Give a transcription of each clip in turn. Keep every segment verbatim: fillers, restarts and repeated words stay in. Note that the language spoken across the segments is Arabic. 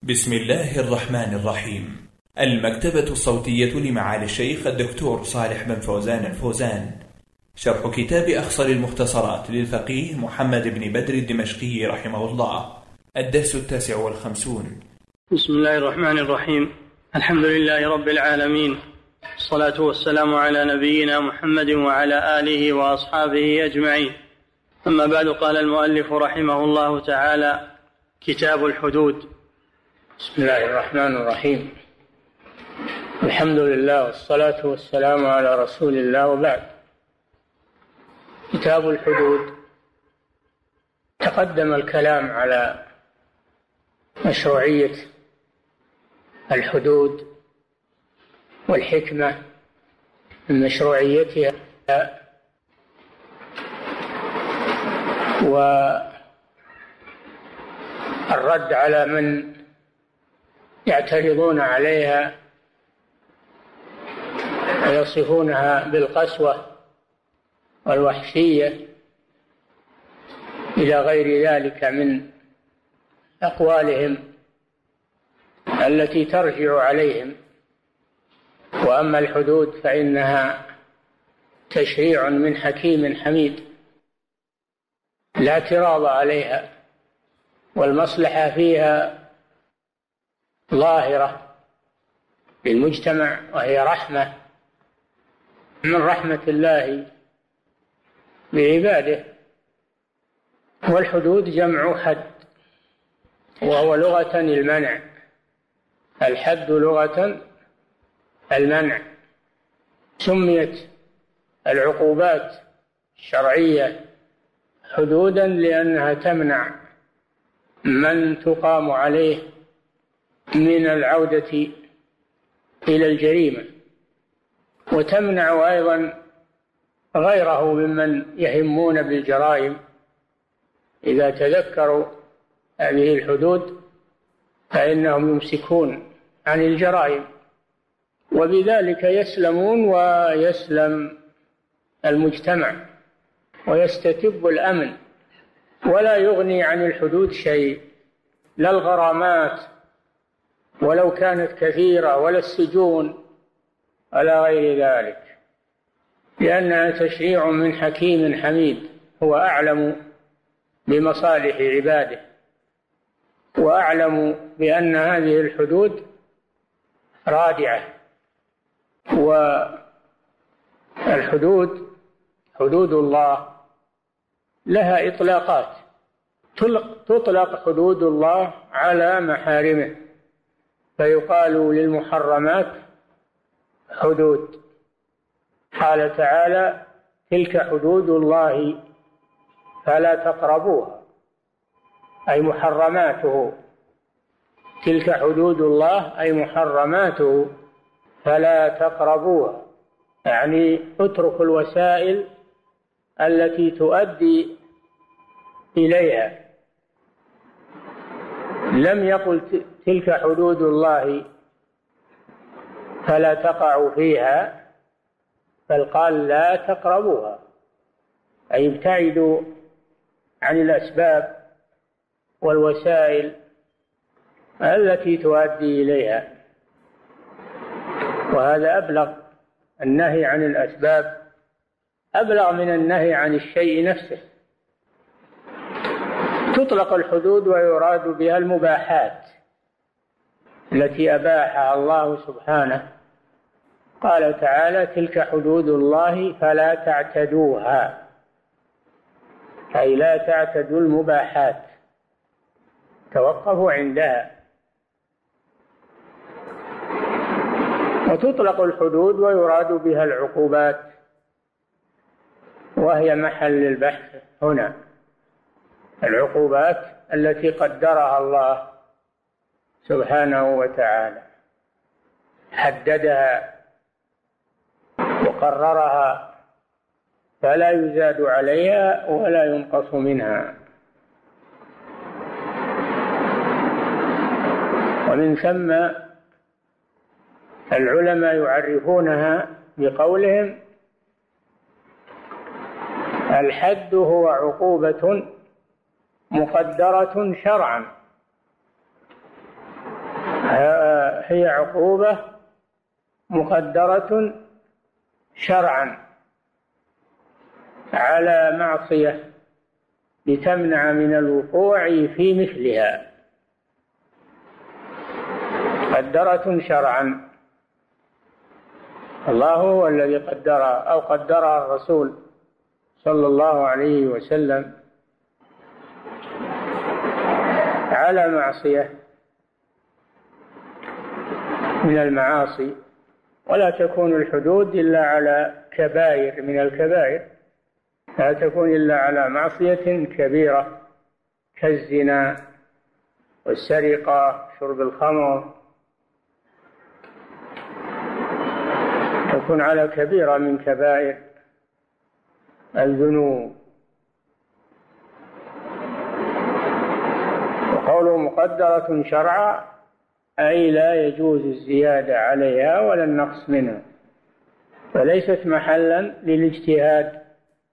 بسم الله الرحمن الرحيم. المكتبة الصوتية لمعالي الشيخ الدكتور صالح بن فوزان الفوزان، شرح كتاب أخصر المختصرات للفقيه محمد بن بدر الدمشقي رحمه الله، الدرس التاسع والخمسون. بسم الله الرحمن الرحيم. الحمد لله رب العالمين، الصلاة والسلام على نبينا محمد وعلى آله وأصحابه أجمعين. أما بعد، قال المؤلف رحمه الله تعالى: كتاب الحدود. بسم الله الرحمن الرحيم. الحمد لله والصلاة والسلام على رسول الله، وبعد. كتاب الحدود. تقدم الكلام على مشروعية الحدود والحكمة من مشروعيتها والرد على من يعترضون عليها ويصفونها بالقسوة والوحشية إلى غير ذلك من أقوالهم التي ترجع عليهم. وأما الحدود فإنها تشريع من حكيم حميد لا اعتراض عليها، والمصلحة فيها ظاهرة للمجتمع، وهي رحمة من رحمة الله بعباده. والحدود جمع حد، وهو لغة المنع. الحد لغة المنع. سميت العقوبات الشرعية حدودا لأنها تمنع من تقام عليه من العودة إلى الجريمة، وتمنع أيضا غيره ممن يهمون بالجرائم إذا تذكروا هذه الحدود فإنهم يمسكون عن الجرائم، وبذلك يسلمون ويسلم المجتمع ويستتب الأمن. ولا يغني عن الحدود شيء، لا الغرامات ولو كانت كثيرة، ولا السجون، ولا غير ذلك، لأنها تشريع من حكيم حميد هو أعلم بمصالح عباده، وأعلم بأن هذه الحدود رادعة. والحدود حدود الله لها إطلاقات. تطلق حدود الله على محارمه، فيقال للمحرمات حدود. قال تعالى: تلك حدود الله فلا تقربوها، أي محرماته. تلك حدود الله أي محرماته فلا تقربوها، يعني اتركوا الوسائل التي تؤدي إليها. لم يقل تلك حدود الله فلا تقعوا فيها، بل قال لا تقربوها، أي ابتعدوا عن الأسباب والوسائل التي تؤدي إليها. وهذا أبلغ، النهي عن الأسباب أبلغ من النهي عن الشيء نفسه. تطلق الحدود ويراد بها المباحات التي أباحها الله سبحانه. قال تعالى: تلك حدود الله فلا تعتدوها، أي لا تعتدوا المباحات، توقفوا عندها. وتطلق الحدود ويراد بها العقوبات، وهي محل البحث هنا. العقوبات التي قدرها الله سبحانه وتعالى، حددها وقررها، فلا يزاد عليها ولا ينقص منها. ومن ثم العلماء يعرفونها بقولهم: الحد هو عقوبة مقدرة شرعا فهي عقوبة مقدرة شرعا على معصية لتمنع من الوقوع في مثلها، مقدرة شرعا. الله هو الذي قدرها، أو قدرها الرسول صلى الله عليه وسلم على معصية من المعاصي. ولا تكون الحدود إلا على كبائر من الكبائر، لا تكون إلا على معصية كبيرة كالزنا والسرقة، شرب الخمر، تكون على كبيرة من كبائر الذنوب. وقوله مقدرة شرعا أي لا يجوز الزيادة عليها ولا النقص منها، فليست محلا للاجتهاد،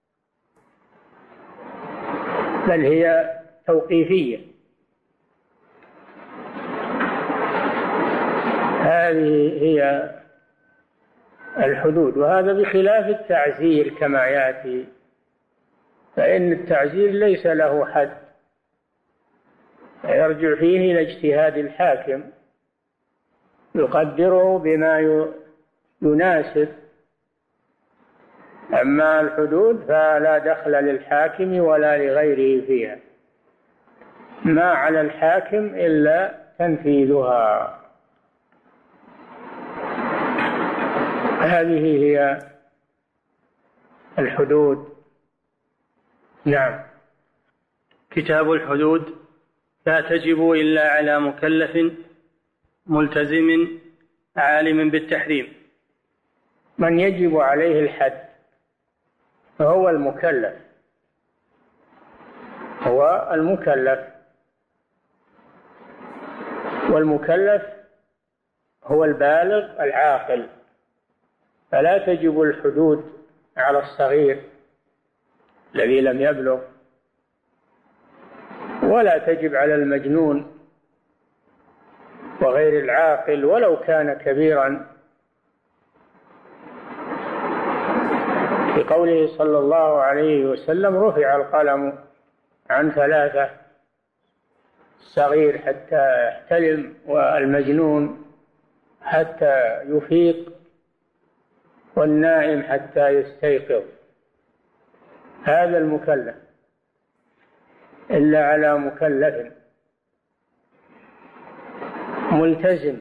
بل هي توقيفية. هذه هي الحدود، وهذا بخلاف التعزير كما يأتي، فإن التعزير ليس له حد، يرجع فيه إلى اجتهاد الحاكم يقدره بما يناسب. أما الحدود فلا دخل للحاكم ولا لغيره فيها، ما على الحاكم إلا تنفيذها. هذه هي الحدود. نعم. كتاب الحدود: لا تجب إلا على مكلف ملتزم عالم بالتحريم. من يجب عليه الحد فهو المكلف، هو المكلف، والمكلف هو البالغ العاقل، فلا تجب الحدود على الصغير الذي لم يبلغ، ولا تجب على المجنون وغير العاقل ولو كان كبيرا، بقوله صلى الله عليه وسلم: رفع القلم عن ثلاثة: الصغير حتى يحتلم، والمجنون حتى يفيق، والنائم حتى يستيقظ. هذا المكلف، إلا على مكلف ملتزم.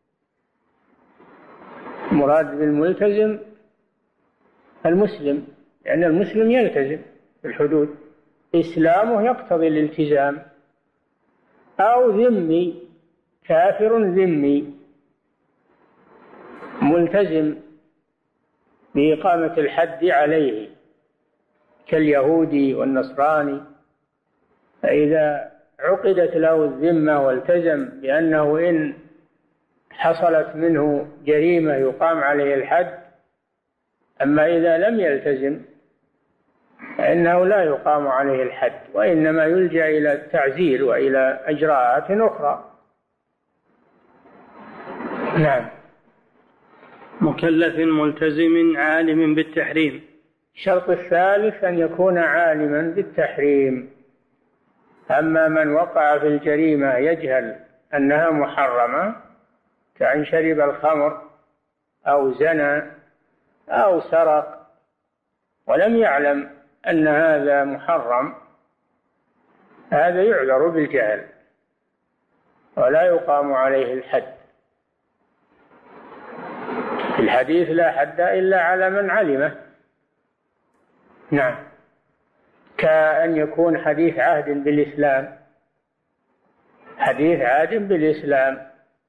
مراد بالملتزم المسلم، لأن يعني المسلم يلتزم بالحدود، إسلامه يقتضي الالتزام، أو ذمي، كافر ذمي ملتزم بإقامة الحد عليه كاليهودي والنصراني، فإذا عقدت له الذمة والتزم بأنه إن حصلت منه جريمة يقام عليه الحد، أما إذا لم يلتزم فإنه لا يقام عليه الحد، وإنما يلجأ إلى التعزير وإلى إجراءات أخرى. نعم. مكلف ملتزم عالم بالتحريم. الشرط الثالث أن يكون عالما بالتحريم. أما من وقع في الجريمة يجهل أنها محرمة، كأن شرب الخمر أو زنى أو سرق ولم يعلم أن هذا محرم، هذا يعذر بالجهل ولا يقام عليه الحد. في الحديث: لا حد إلا على من علمه. نعم. كأن يكون حديث عهد بالإسلام، حديث عهد بالإسلام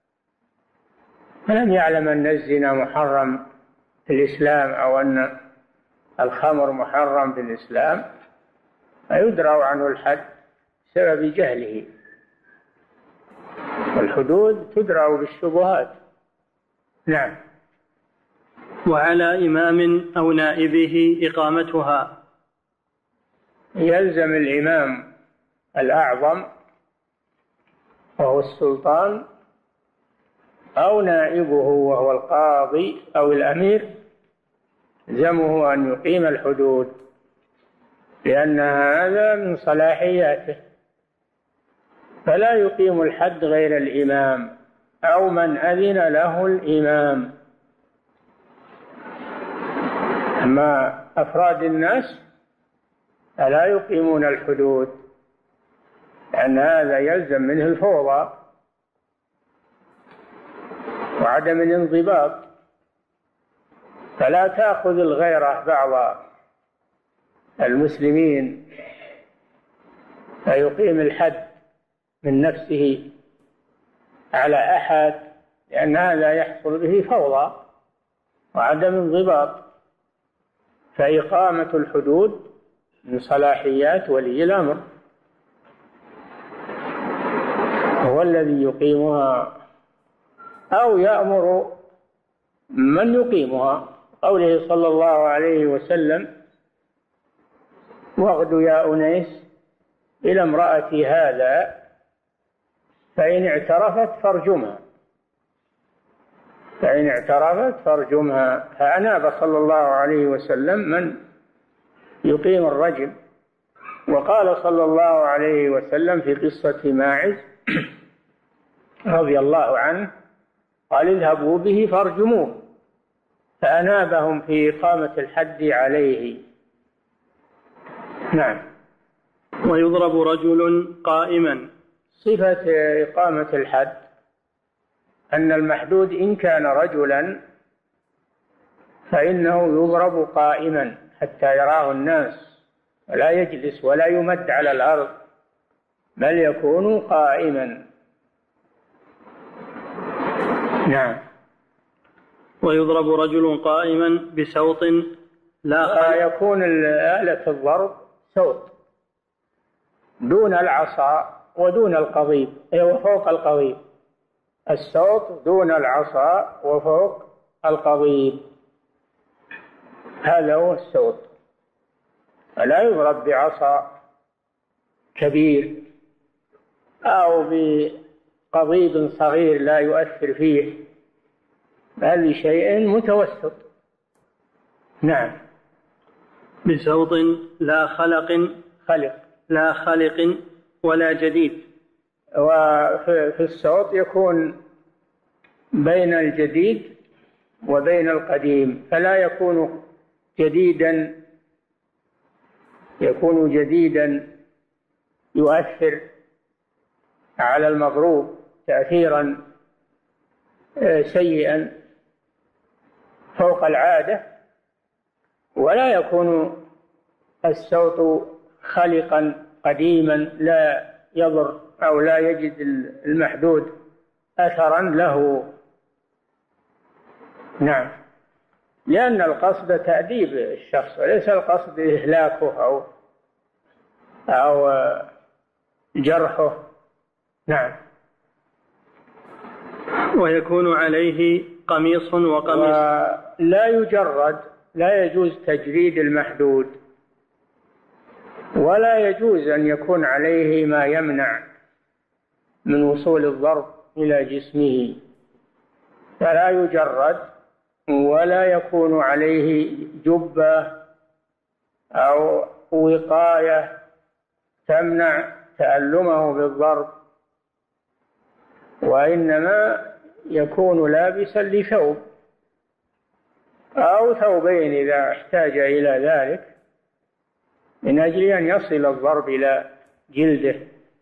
فلم يعلم أن الزنا محرم في الإسلام أو أن الخمر محرم في الإسلام، فيدرأ عنه الحد بسبب جهله. والحدود تدرأ بالشبهات. نعم. وعلى إمام أو نائبه إقامتها. يلزم الإمام الأعظم وهو السلطان أو نائبه وهو القاضي أو الأمير يلزمه أن يقيم الحدود، لأن هذا من صلاحياته، فلا يقيم الحد غير الإمام أو من أذن له الإمام. أما أفراد الناس فلا يقيمون الحدود، لأن هذا يلزم منه الفوضى وعدم الانضباط، فلا تأخذ الغيرة بعض المسلمين فيقيم الحد من نفسه على أحد، لأن هذا يحصل به فوضى وعدم انضباط. فإقامة الحدود من صلاحيات ولي الأمر، هو الذي يقيمها أو يأمر من يقيمها. قوله صلى الله عليه وسلم: واغد يا أنيس إلى امرأة هذا فإن اعترفت فارجمها، فإن اعترفت فارجمها. فأناب صلى الله عليه وسلم من يقيم الرجم. وقال صلى الله عليه وسلم في قصة ماعز رضي الله عنه قال: اذهبوا به فارجموه، فأنابهم في إقامة الحد عليه. نعم. ويضرب رجل قائما. صفة إقامة الحد أن المحدود إن كان رجلا فإنه يضرب قائما حتى يراه الناس، ولا يجلس ولا يمد على الأرض، بل يكون قائما. نعم. ويضرب رجل قائما بسوط لا يكون آلة الضرب سوط دون العصا ودون القضيب، وفوق القضيب. السوط دون العصا وفوق القضيب، هذا هو السوط. فلا يضرب بعصا كبير أو بقضيب صغير لا يؤثر فيه، بل بشيء متوسط. نعم. بسوط لا خلق خلق لا خلق ولا جديد. وفي السوط يكون بين الجديد وبين القديم، فلا يكون جديدا يكون جديدا يؤثر على المضروب تأثيرا سيئا فوق العادة، ولا يكون السوط خلقا قديما لا يضر أو لا يجد المحدود أثرا له. نعم. لأن القصد تأديب الشخص وليس القصد إهلاكه أو أو جرحه. نعم. ويكون عليه قميص وقميص. لا يجرد، لا يجوز تجريد المحدود، ولا يجوز أن يكون عليه ما يمنع من وصول الضرب إلى جسمه، فلا يجرد، ولا يكون عليه جبة أو وقاية تمنع تألمه بالضرب، وإنما يكون لابسا لثوب أو ثوبين إذا احتاج إلى ذلك، من أجل أن يصل الضرب إلى جلده،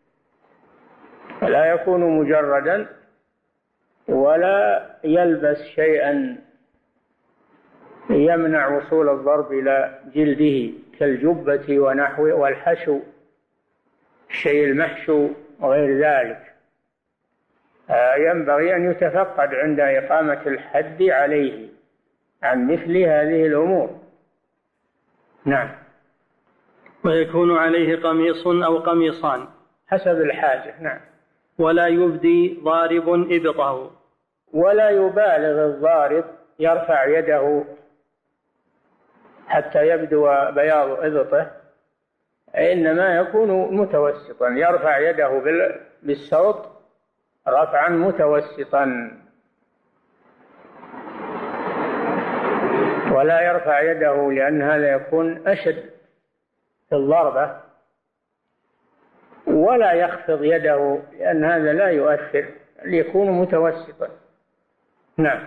فلا يكون مجردا ولا يلبس شيئا يمنع وصول الضرب إلى جلده كالجبة ونحوه والحشو، الشيء المحشو وغير ذلك. ينبغي أن يتفقد عند إقامة الحد عليه عن مثل هذه الأمور. نعم. ويكون عليه قميص أو قميصان حسب الحاجة. نعم. ولا يبدي ضارب إبطه. ولا يبالغ الضارب يرفع يده حتى يبدو بياض إبطه، إنما يكون متوسطا، يرفع يده بالصوت رفعا متوسطا ولا يرفع يده لأن هذا يكون أشد في الضربة، ولا يخفض يده لأن هذا لا يؤثر، ليكون متوسطا. نعم.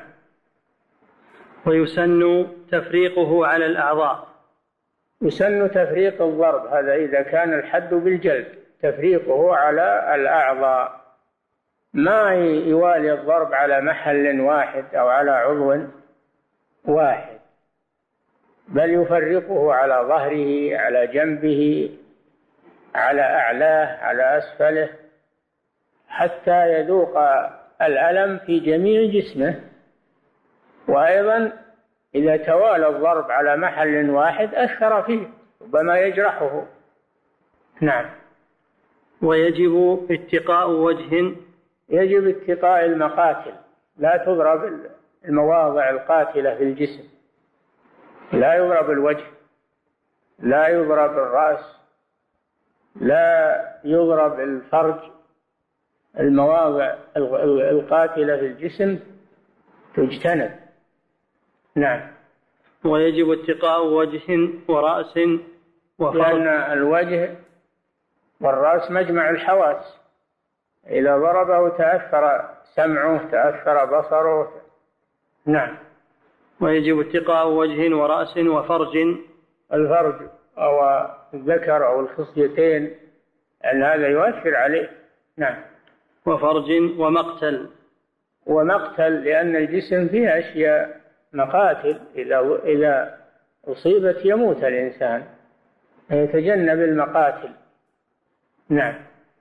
ويسن تفريقه على الأعضاء. يسن تفريق الضرب، هذا إذا كان الحد بالجلد، تفريقه على الأعضاء، ما يوالي الضرب على محل واحد أو على عضو واحد، بل يفرقه على ظهره، على جنبه، على أعلاه، على أسفله، حتى يذوق الألم في جميع جسمه. وأيضا إذا توالى الضرب على محل واحد أثر فيه، ربما يجرحه. نعم. ويجب اتقاء وجه. يجب اتقاء المقاتل، لا تضرب المواضع القاتلة في الجسم، لا يضرب الوجه، لا يضرب الرأس، لا يضرب الفرج. المواضع القاتلة في الجسم تجتنب. نعم. ويجب اتقاء وجه ورأس وفرج، لأن الوجه والرأس مجمع الحواس، إذا ضربه تأثر سمعه، تأثر بصره. نعم. ويجب اتقاء وجه ورأس وفرج. الفرج أو الذكر أو الخصيتين، أن هذا يؤثر عليه. نعم. وفرج ومقتل. ومقتل لأن الجسم فيه أشياء مقاتل، إذا إذا أصيبت يموت الإنسان، يتجنب المقاتل. نعم.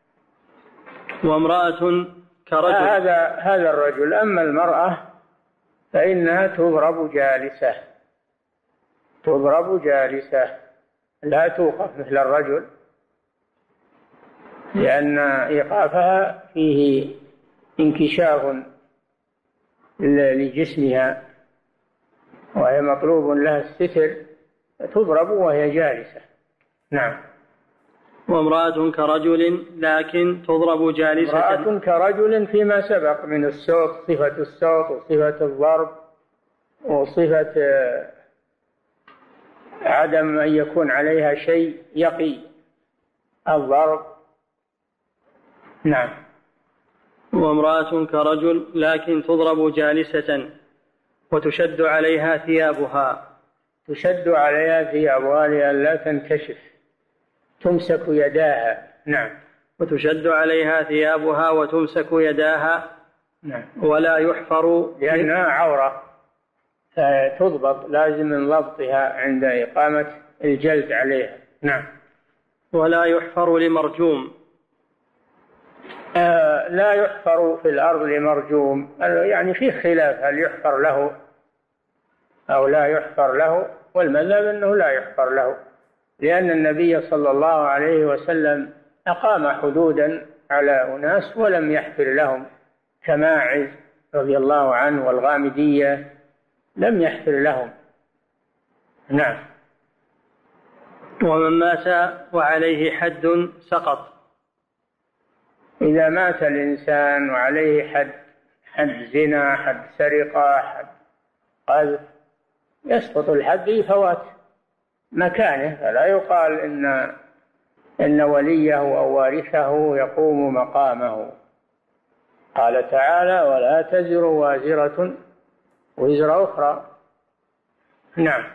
وامرأة كرجل. هذا هذا الرجل. أما المرأة فإنها تضرب جالسة، تضرب جالسة، لا توقف مثل الرجل، لأن إيقافها فيه انكشاف لجسمها، وهي مطلوب لها الستر، تضرب وهي جالسة. نعم. وامرأة كرجل لكن تضرب جالسة. امرأة كرجل فيما سبق من الصوت، صفة الصوت وصفة الضرب وصفة عدم أن يكون عليها شيء يقي الضرب. نعم. وامرأة كرجل لكن تضرب جالسة وتشد عليها ثيابها. تشد عليها ثيابها لئلا تنكشف، تمسك يداها. نعم. وتشد عليها ثيابها وتمسك يداها. نعم. ولا يحفر لأنها عورة، فتضبط، لازم من ضبطها عند إقامة الجلد عليها. نعم. ولا يحفر لمرجوم. آه لا يحفر في الأرض لمرجوم، يعني فيه خلاف هل يحفر له أو لا يحفر له، والمذهب أنه لا يحفر له، لأن النبي صلى الله عليه وسلم أقام حدودا على أناس ولم يحفر لهم، كماعز رضي الله عنه والغامدية لم يحفر لهم. نعم. ومن مات وعليه حد سقط. إذا مات الإنسان وعليه حد، حد زنا، حد سرقة، حد قذف، يسقط الحد لفوات مكانه، فلا يقال إن إن وليه أو وارثه يقوم مقامه. قال تعالى: ولا تزر وازرة وزر أخرى. نعم.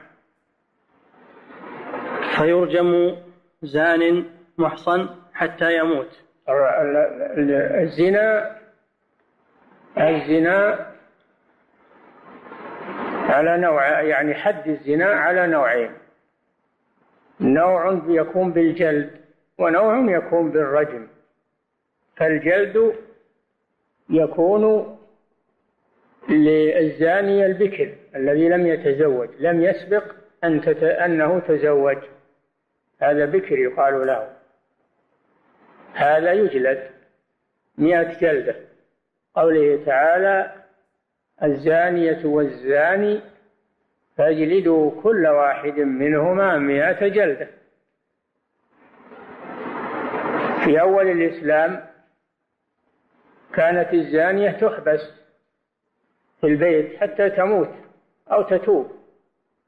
فيرجم زان محصن حتى يموت. الزنا الزنا على نوع، يعني حد الزنا على نوعين، نوع يكون بالجلد ونوع يكون بالرجم. فالجلد يكون للزاني البكر الذي لم يتزوج، لم يسبق أن تت... أنه تزوج، هذا بكر يقال له، هذا يجلد مئة جلدة، قوله تعالى: الزانية والزاني فاجلدوا كل واحد منهما مئة جلدة. في أول الإسلام كانت الزانية تحبس في البيت حتى تموت أو تتوب،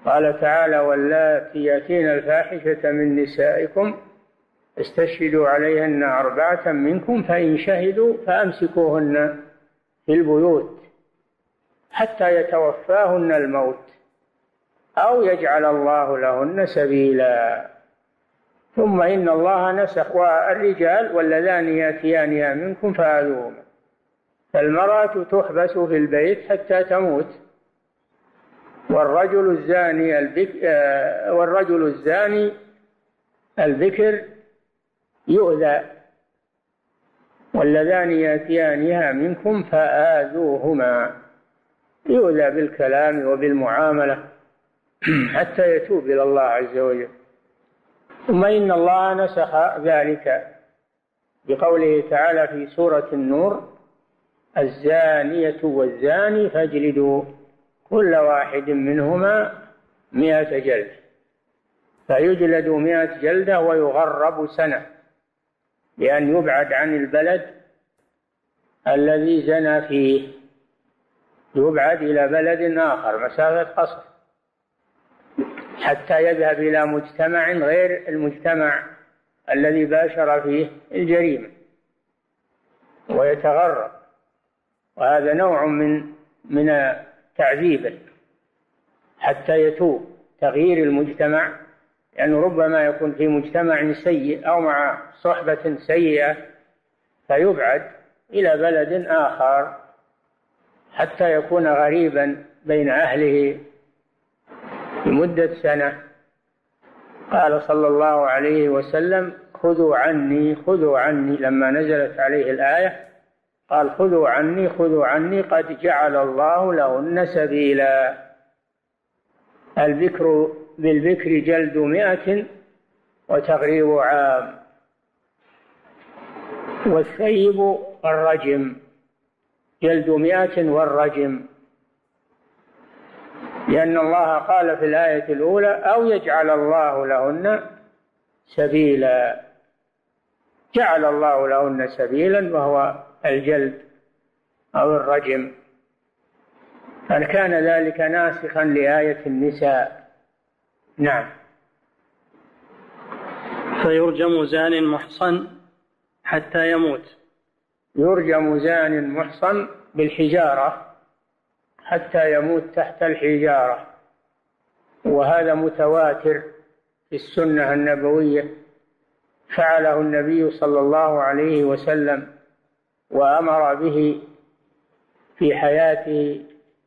قال تعالى: واللاتي يأتين الفاحشة من نسائكم استشهدوا عليهن أربعة منكم فإن شهدوا فأمسكوهن في البيوت حتى يتوفاهن الموت أو يجعل الله لهن سبيلا. ثم إن الله نسخ: والرجال واللذان يأتيانها منكم فآذوهما. فالمرأة تحبس في البيت حتى تموت، والرجل الزاني البكر والرجل الزاني البكر يؤذى. واللذان يأتيانها منكم فآذوهما، يؤذى بالكلام وبالمعاملة حتى يتوب إلى الله عز وجل. ثم إن الله نسخ ذلك بقوله تعالى في سورة النور: الزانية والزاني فاجلدوا كل واحد منهما مئة جلدة. فيجلد مئة جلدة ويغرب سنة، لأن يبعد عن البلد الذي زنى فيه، يبعد إلى بلد آخر مسافة قصر حتى يذهب إلى مجتمع غير المجتمع الذي باشر فيه الجريمة ويتغرب. وهذا نوع من من تعذيبه حتى يتوب، تغيير المجتمع، لأنه يعني ربما يكون في مجتمع سيء أو مع صحبة سيئة فيبعد إلى بلد آخر حتى يكون غريبا بين أهله لمدة سنة. قال صلى الله عليه وسلم: خذوا عني خذوا عني، لما نزلت عليه الآية قال: خذوا عني خذوا عني قد جعل الله لهن سبيلا. البكر بالبكر جلد مئة وتغريب عام، والثيب الرجم جلد مئة والرجم، لأن الله قال في الآية الأولى: أو يجعل الله لهن سبيلا. جعل الله لهن سبيلا وهو الجلد أو الرجم، أن كان ذلك ناسخا لآية النساء. نعم. فيرجم زان محصن حتى يموت. يرجم زان محصن بالحجارة حتى يموت تحت الحجارة، وهذا متواتر في السنة النبوية، فعله النبي صلى الله عليه وسلم وأمر به في حياته،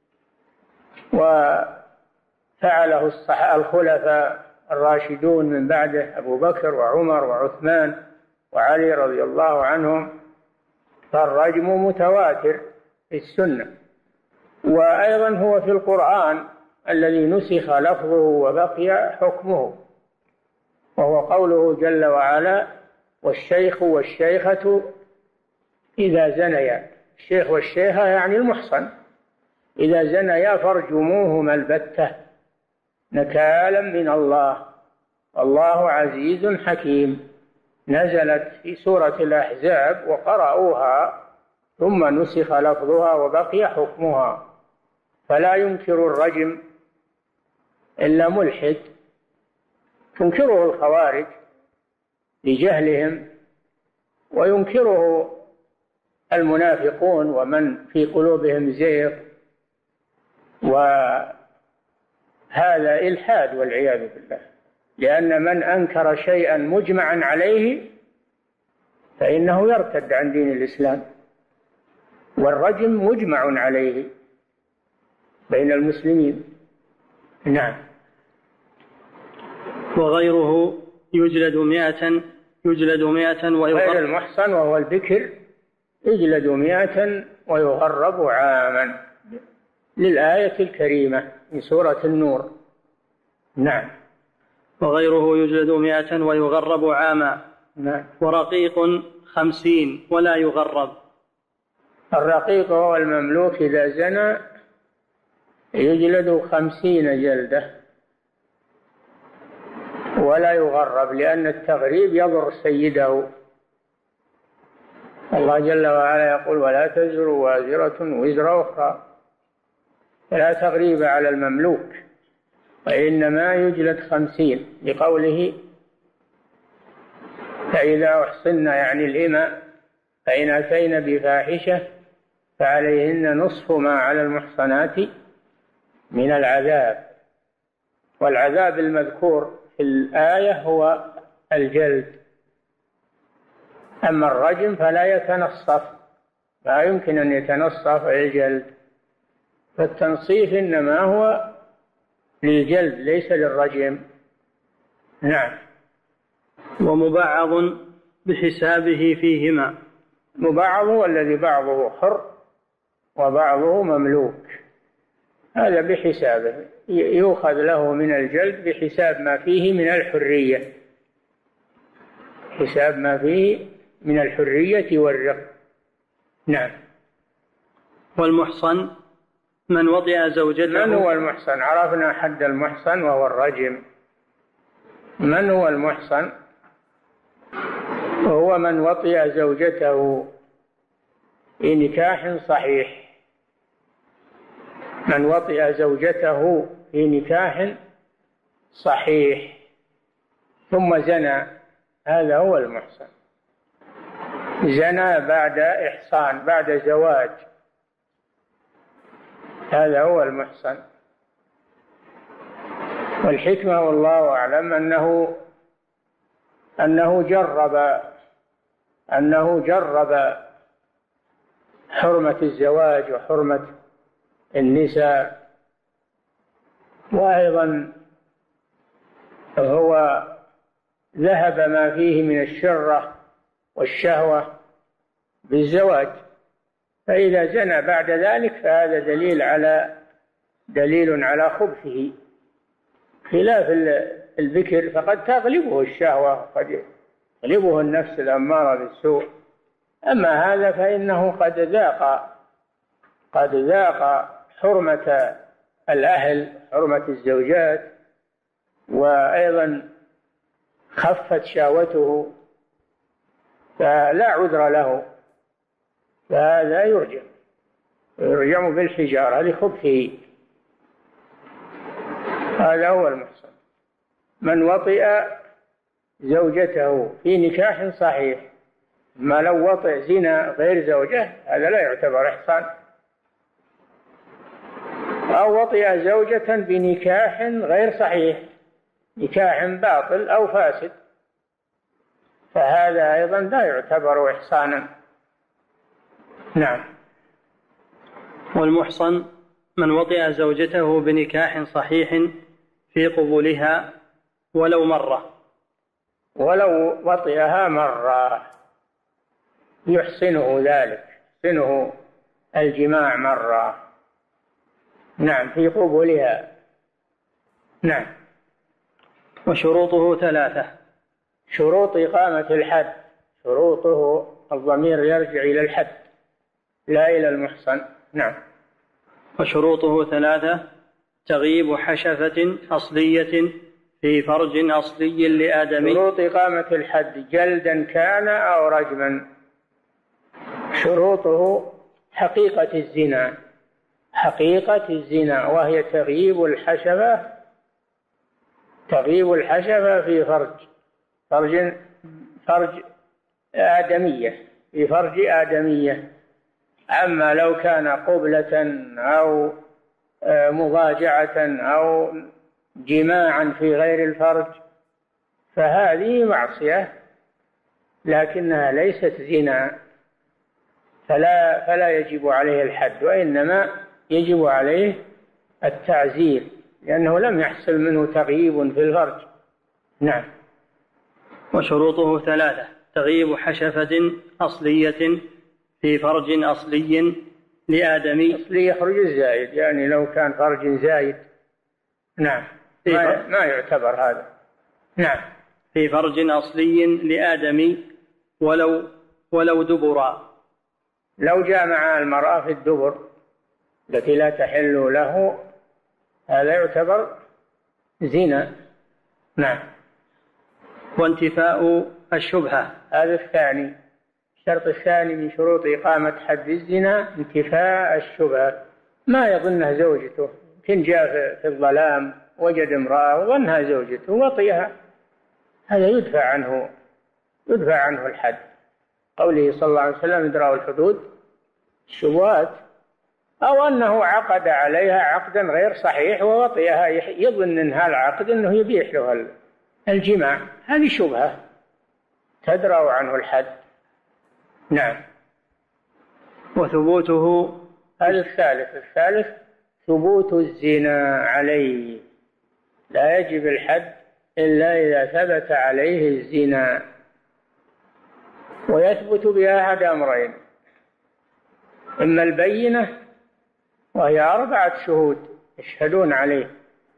وفعله الخلفاء الراشدون من بعده أبو بكر وعمر وعثمان وعلي رضي الله عنهم. فالرجم متواتر في السنة، وأيضا هو في القرآن الذي نسخ لفظه وبقي حكمه، وهو قوله جل وعلا: والشيخ والشيخة إذا زنيا. الشيخ والشيخة يعني المحصن، إذا زنيا فارجموهما البتة نكالا من الله والله عزيز حكيم. نزلت في سورة الأحزاب وقرأوها ثم نسخ لفظها وبقي حكمها. فلا ينكر الرجم إلا ملحد، تنكره الخوارج لجهلهم، وينكره المنافقون ومن في قلوبهم زيغ، وهذا إلحاد والعياذ بالله، لأن من أنكر شيئا مجمعا عليه فإنه يرتد عن دين الإسلام، والرجم مجمع عليه بين المسلمين. نعم. وغيره يجلد مئة يجلد مئة ويغرب. غير المحصن وهو البكر يجلد مئة ويغرب عاما، للآية الكريمة من سورة النور. نعم. وغيره يجلد مئة ويغرب عاما. نعم. ورقيق خمسين ولا يغرب. الرقيق هو المملوك إذا زنى يجلد خمسين جلدة ولا يغرب، لأن التغريب يضر سيده. الله جل وعلا يقول: ولا تزر وازرة وزر أخرى، فلا تغريب على المملوك. وإنما يجلد خمسين لقوله فإذا أحصن يعني الإماء فإن أتين بفاحشة فعليهن نصف ما على المحصنات من العذاب. والعذاب المذكور في الآية هو الجلد، أما الرجم فلا يتنصف، لا يمكن أن يتنصف الجلد، فالتنصيف إنما هو للجلد ليس للرجم. نعم. ومبعض بحسابه فيهما. مبعض هو الذي بعضه حر وبعضه مملوك، هذا بحسابه، يؤخذ له من الجلد بحساب ما فيه من الحرية، حساب ما فيه من الحرية والرق. نعم. والمحصن من وطئ زوجته. من هو المحصن؟ عرفنا حد المحصن وهو الرجم. من هو المحصن؟ هو من وطئ زوجته في نكاح صحيح، من وطئ زوجته في نكاح صحيح ثم زنى، هذا هو المحصن. زنى بعد إحصان، بعد زواج، هذا هو المحصن. والحكمة والله أعلم أنه أنه جرب أنه جرب حرمة الزواج وحرمة النساء، وأيضا هو ذهب ما فيه من الشرة والشهوة بالزواج، فإذا زنى بعد ذلك فهذا دليل على دليل على خبثه، خلاف الذكر فقد تغلبه الشهوة وقد تغلبه النفس الأمارة بالسوء. أما هذا فإنه قد ذاق قد ذاق حرمة الأهل، حرمة الزوجات، وأيضا خفت شهوته، فلا عذر له، فهذا يرجم يرجم بالحجارة لخبثه. هذا هو المحصن. من وطئ زوجته في نكاح صحيح، ما لو وطئ زنا غير زوجه هذا لا يعتبر إحصان، أو وطئ زوجة بنكاح غير صحيح، نكاح باطل أو فاسد، فهذا أيضا لا يعتبر إحصانا. نعم. والمحصن من وطئ زوجته بنكاح صحيح في قبولها ولو مرة. ولو وطئها مرة يحسنه ذلك، يحسنه الجماع مرة. نعم، في قبولها. نعم. وشروطه ثلاثة. شروط إقامة الحد، شروطه الضمير يرجع إلى الحد لا إلى المحصن. نعم. وشروطه ثلاثة: تغيب حشفة أصلية في فرج أصلي لآدمي. شروط إقامة الحد جلدا كان أو رجما. شروطه حقيقة الزنا، حقيقة الزنا، وهي تغييب الحشفة تغييب الحشفة في فرج فرج فرج آدمية في فرج آدمية. أما لو كان قبلة أو مضاجعة أو جماعا في غير الفرج فهذه معصية لكنها ليست زنا، فلا فلا يجب عليه الحد، وإنما يجب عليه التعزير لأنه لم يحصل منه تغييب في الفرج. نعم. وشروطه ثلاثة: تغييب حشفة أصلية في فرج أصلي لآدمي. أصلي يخرج الزايد، يعني لو كان فرج زايد نعم ما, ما يعتبر هذا. نعم. في فرج أصلي لآدمي ولو ولو دبرا. لو جامع المرأة في الدبر التي لا تحل له هذا يعتبر زنا. نعم. وانتفاء الشبهة، هذا الثاني، الشرط الثاني من شروط إقامة حد الزنا انتفاء الشبهة، ما يظنه زوجته، يمكن جاء في الظلام وجد امرأة وظنها زوجته وطئها، هذا يدفع عنه يدفع عنه الحد. قوله صلى الله عليه وسلم ادرأوا الحدود الشبهات. أو أنه عقد عليها عقدا غير صحيح ووطئها، يظن أن هذا العقد أنه يبيح له الجماع، هذه شبهة تدرأ عنه الحد. نعم. وثبوته هذا الثالث. الثالث ثبوت الزنا عليه، لا يجب الحد إلا إذا ثبت عليه الزنا، ويثبت بأحد أمرين: إما البينة وهي أربعة شهود يشهدون عليه،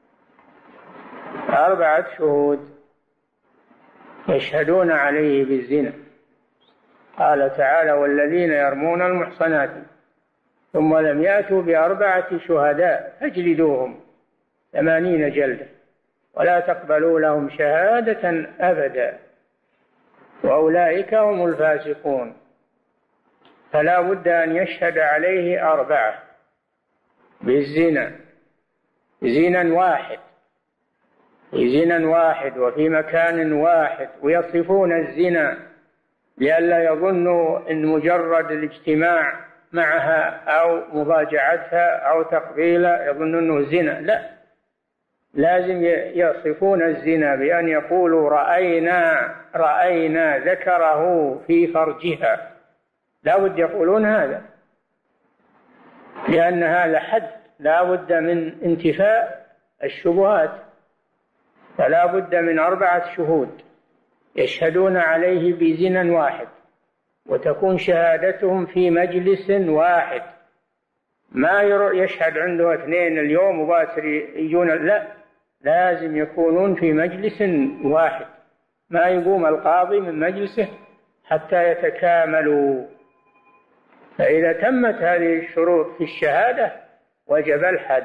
أربعة شهود يشهدون عليه بالزنا. قال تعالى: والذين يرمون المحصنات ثم لم يأتوا بأربعة شهداء فاجلدوهم ثمانين جلدة ولا تقبلوا لهم شهادة أبدا وأولئك هم الفاسقون. فلا بد أن يشهد عليه أربعة بالزنا، زنا واحد زنا واحد وفي مكان واحد، ويصفون الزنا لئلا يظنوا أن مجرد الاجتماع معها أو مضاجعتها أو تقبيلها يظنوا أنه زنا، لا، لازم يصفون الزنا بأن يقولوا رأينا رأينا ذكره في فرجها، لا بد يقولون هذا، لأن هذا حد لا بد من انتفاء الشبهات، فلا بد من أربعة شهود يشهدون عليه بزنا واحد، وتكون شهادتهم في مجلس واحد، ما يشهد عنده اثنين اليوم وباكر يجون، لا، لازم يكونون في مجلس واحد، ما يقوم القاضي من مجلسه حتى يتكاملوا. فإذا تمت هذه الشروط في الشهادة وجب الحد،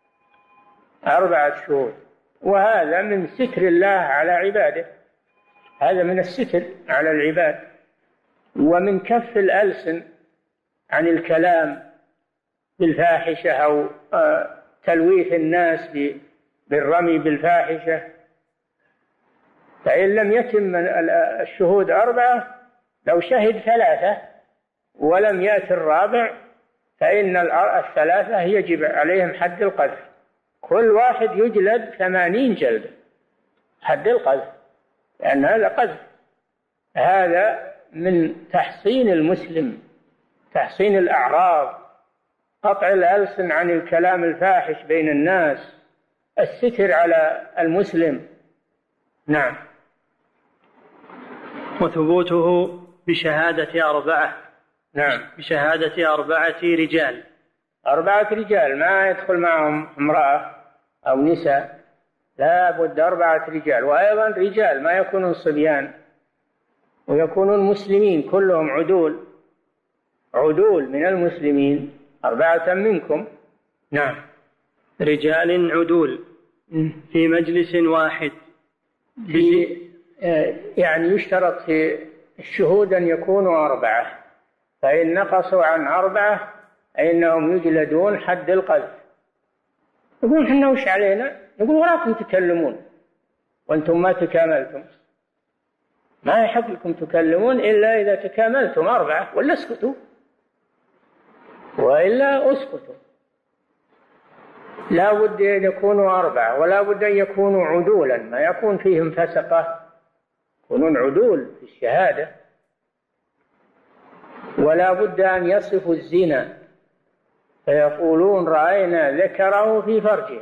أربعة شهود. وهذا من ستر الله على عباده، هذا من الستر على العباد، ومن كف الألسن عن الكلام بالفاحشة أو تلويث الناس بالرمي بالفاحشة. فإن لم يتم الشهود أربعة، لو شهد ثلاثة ولم يأتي الرابع فإن الثلاثة يجب عليهم حد القذف، كل واحد يجلد ثمانين جلدة حد القذف، لأن هذا قذف. هذا من تحصين المسلم، تحصين الأعراض، قطع الألسن عن الكلام الفاحش بين الناس، الستر على المسلم. نعم. وثبوته بشهادة أربعة. نعم، بشهادة أربعة رجال. أربعة رجال، ما يدخل معهم امرأة أو نساء، لا بد أربعة رجال، وأيضا رجال ما يكونون صبيان، ويكونون مسلمين كلهم عدول عدول من المسلمين، أربعة منكم. نعم. رجال عدول في مجلس واحد. في يعني يشترط في الشهود أن يكونوا أربعة، فإن نقصوا عن أربعة فإنهم يجلدون حد القذف. يقول إحنا وش علينا؟ يقول وراكم تكلمون وأنتم ما تكاملتم، ما يحق لكم تكلمون إلا إذا تكاملتم أربعة، ولا اسكتوا، وإلا اسكتوا. لا بد أن يكونوا أربعة، ولا بد أن يكونوا عدولا، ما يكون فيهم فسقة، يكونون عدول في الشهادة. ولا بد أن يصفوا الزنا فيقولون رأينا ذكره في فرجه.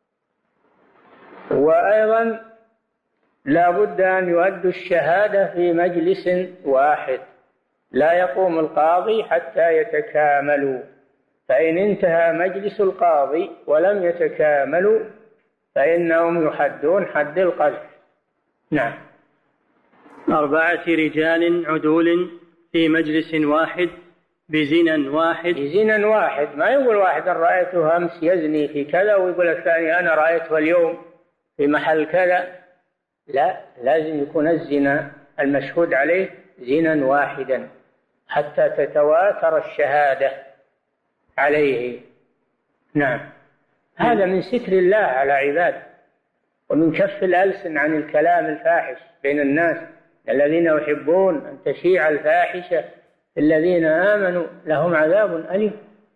وأيضا لا بد أن يؤدوا الشهادة في مجلس واحد، لا يقوم القاضي حتى يتكاملوا، فإن انتهى مجلس القاضي ولم يتكاملوا فإنهم يحدون حد القذف. نعم. أربعة رجال عدول في مجلس واحد بزنا واحد. بزنا واحد، ما يقول واحد رأيته أمس يزني في كذا ويقول الثاني أنا رأيته اليوم في محل كذا، لا، لازم يكون الزنا المشهود عليه زنا واحدا حتى تتواتر الشهادة عليه. نعم. هذا من ستر الله على عباده، ومن كف الألسن عن الكلام الفاحش بين الناس. الذين يحبون أن تشيع الفاحشة الذين آمنوا لهم عذاب أليم.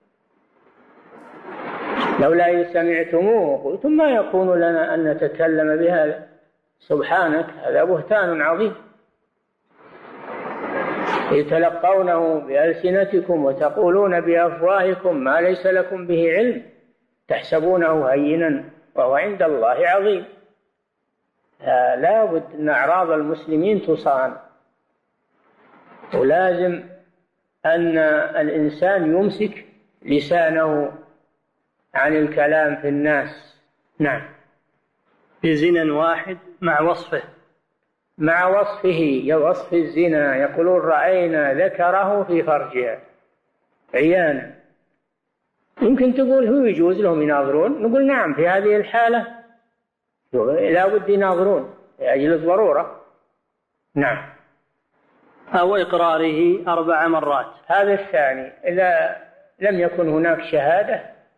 لولا إذ سمعتموه قلتم ما يكون لنا أن نتكلم بهذا سبحانك هذا بهتان عظيم. إذ تلقونه بألسنتكم وتقولون بأفواهكم ما ليس لكم به علم تحسبونه هينا وهو عند الله عظيم. لا بد أن أعراض المسلمين تصان، ولازم أن الإنسان يمسك لسانه عن الكلام في الناس. نعم. بزنا واحد مع وصفه مع وصفه وصف الزنا، يقولون رأينا ذكره في فرجها عيانا. يمكن تقول هو يجوز لهم يناظرون، نقول نعم في هذه الحالة لا بد يناظرون لأجل الضرورة. نعم. أو إقراره أربع مرات. هذا الثاني، إذا لم يكن هناك شهادة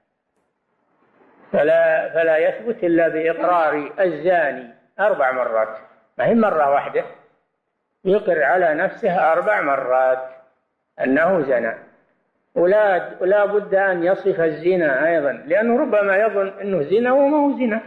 فلا, فلا يثبت إلا بإقرار الزاني أربع مرات، ما هي مرة واحدة، يقر على نفسه أربع مرات أنه زنى. ولا, ولا بد أن يصف الزنا أيضا، لأنه ربما يظن أنه زنا وما هو زنا،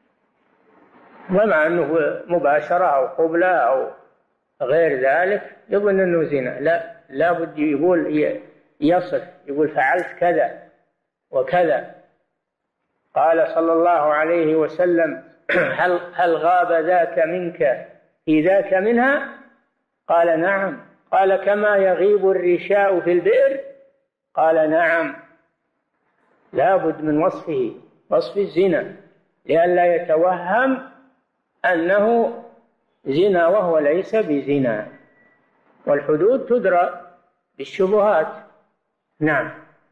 ومع أنه مباشرة أو قبلة أو غير ذلك يظن أنه زنا. لا لا بد يقول يصف، يقول فعلت كذا وكذا. قال صلى الله عليه وسلم هل, هل غاب ذاك منك في ذاك منها؟ قال نعم. قال كما يغيب الرشاء في البئر؟ قال نعم. لا بد من وصفه، وصف الزنا، لئلا يتوهم أنه زنا وهو ليس بزنا، والحدود تدرى بالشبهات. نعم.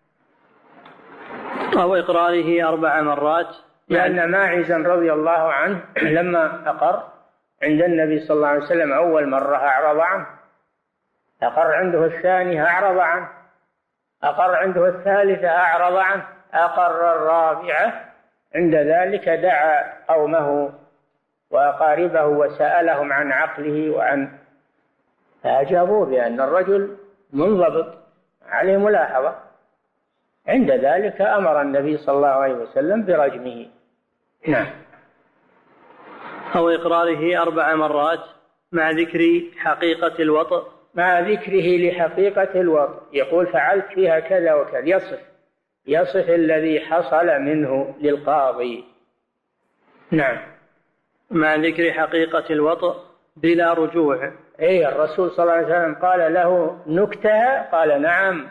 أو إقراره أربع مرات، لأن ماعزا رضي الله عنه لما أقر عند النبي صلى الله عليه وسلم أول مرة أعرض عنه، أقر عنده الثانية أعرض عنه، أقر عنده الثالثة أعرض عنه، أقر الرابعة. عند ذلك دعا قومه وأقاربه وسألهم عن عقله وعن، فأجابوه بأن الرجل منضبط عليه ملاحظة. عند ذلك أمر النبي صلى الله عليه وسلم برجمه. نعم. أو إقراره أربع مرات مع ذكر حقيقة الوطء، مع ذكره لحقيقة الوطء، يقول فعلت فيها كذا وكذا، يصف يصف الذي حصل منه للقاضي. نعم. مع ذكر حقيقة الوطء بلا رجوع. أي الرسول صلى الله عليه وسلم قال له نكتها؟ قال نعم.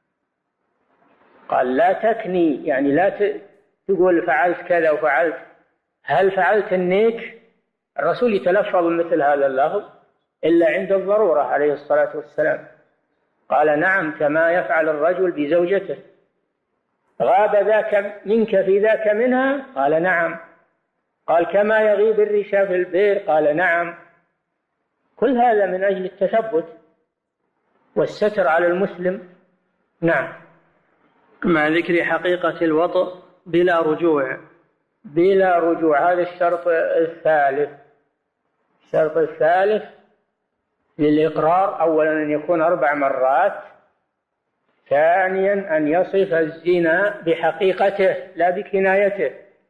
قال لا تكني، يعني لا تقول فعلت كذا وفعلت. هل فعلت النيك؟ الرسول يتلفظ مثل هذا اللفظ إلا عند الضرورة عليه الصلاة والسلام. قال نعم كما يفعل الرجل بزوجته. غاب ذاك منك في ذاك منها؟ قال نعم. قال كما يغيب الرشا في البئر؟ قال نعم. كل هذا من أجل التثبت والستر على المسلم. نعم. مع ذكر حقيقة الوطء بلا رجوع. بلا رجوع، هذا الشرط الثالث. الشرط الثالث للإقرار أولا أن يكون أربع مرات، ثانيا أن يصف الزنا بحقيقته لا بكنايته،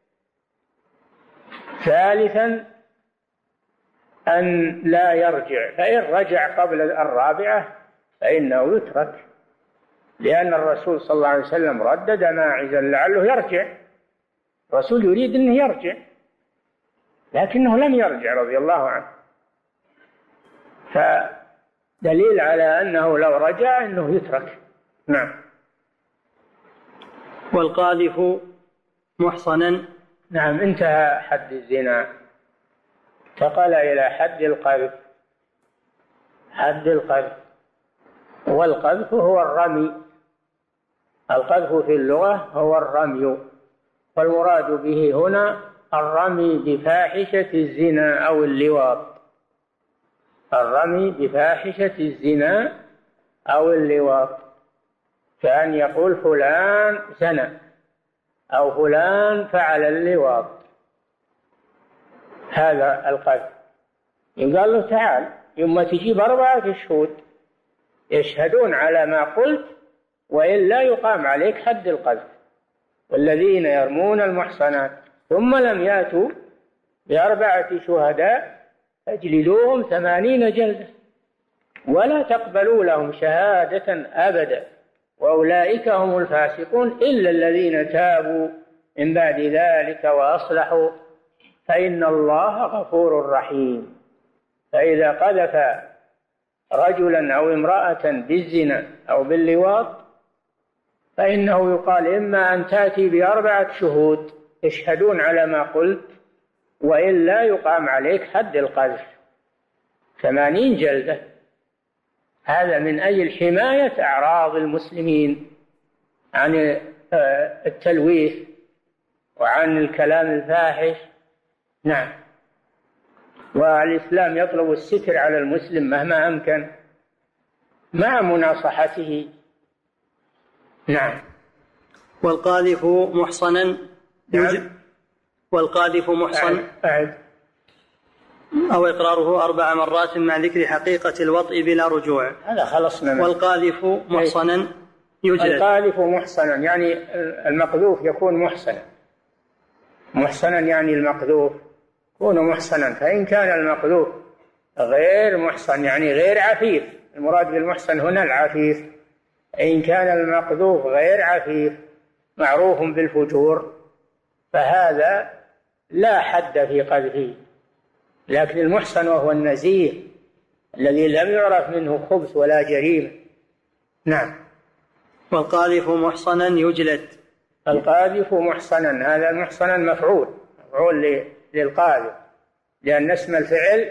ثالثا أن لا يرجع، فإن رجع قبل الرابعة فإنه يترك، لأن الرسول صلى الله عليه وسلم ردد ماعزا لعله يرجع. الرسول يريد أنه يرجع لكنه لم يرجع رضي الله عنه، فدليل على أنه لو رجع أنه يترك. نعم. والقاذف محصنا. نعم. انتهى حد الزنا، انتقل إلى حد القذف. حد القذف، والقذف هو الرمي. القذف في اللغة هو الرمي، والمراد به هنا الرمي بفاحشة الزنا أو اللواط. الرمي بفاحشة الزنا أو اللواط، كأن يقول فلان زنى أو فلان فعل اللواط، هذا القذف. يقال له تعال يوم تجيب أربعة شهود يشهدون على ما قلت وإلا يقام عليك حد القذف. والذين يرمون المحصنات ثم لم يأتوا بأربعة شهداء فاجلدوهم ثمانين جلدة ولا تقبلوا لهم شهادة أبدا وأولئك هم الفاسقون إلا الذين تابوا من بعد ذلك وأصلحوا فإن الله غفور رحيم. فإذا قذف رجلا أو امرأة بالزنا أو باللواط فإنه يقال إما أن تأتي بأربعة شهود يشهدون على ما قلت وإلا يقام عليك حد القذف ثمانين جلدة. هذا من أجل حماية أعراض المسلمين عن التلويث وعن الكلام الفاحش. نعم. والإسلام يطلب الستر على المسلم مهما أمكن مع مناصحته. نعم. والقاذف محصنا يجب والقاذف محصن أعد. أو إقراره أربع مرات مع ذكر حقيقة الوطء بلا رجوع. هذا خلصنا منه. والقاذف محصنا يجلد. القاذف محصنا يعني المقذوف يكون محصنا. محصنا يعني المقذوف يكون محصنا. فإن كان المقذوف غير محصن يعني غير عفيف، المراد بالمحصن هنا العفيف، إن كان المقذوف غير عفيف معروف بالفجور فهذا لا حد في قذفه. لكن المحصن وهو النزيه الذي لم يعرف منه خبث ولا جريمة. نعم. والقاذف محصنا يجلد. القاذف محصنا هذا محصنا مفعول مفعول للقاذف لأن اسم الفعل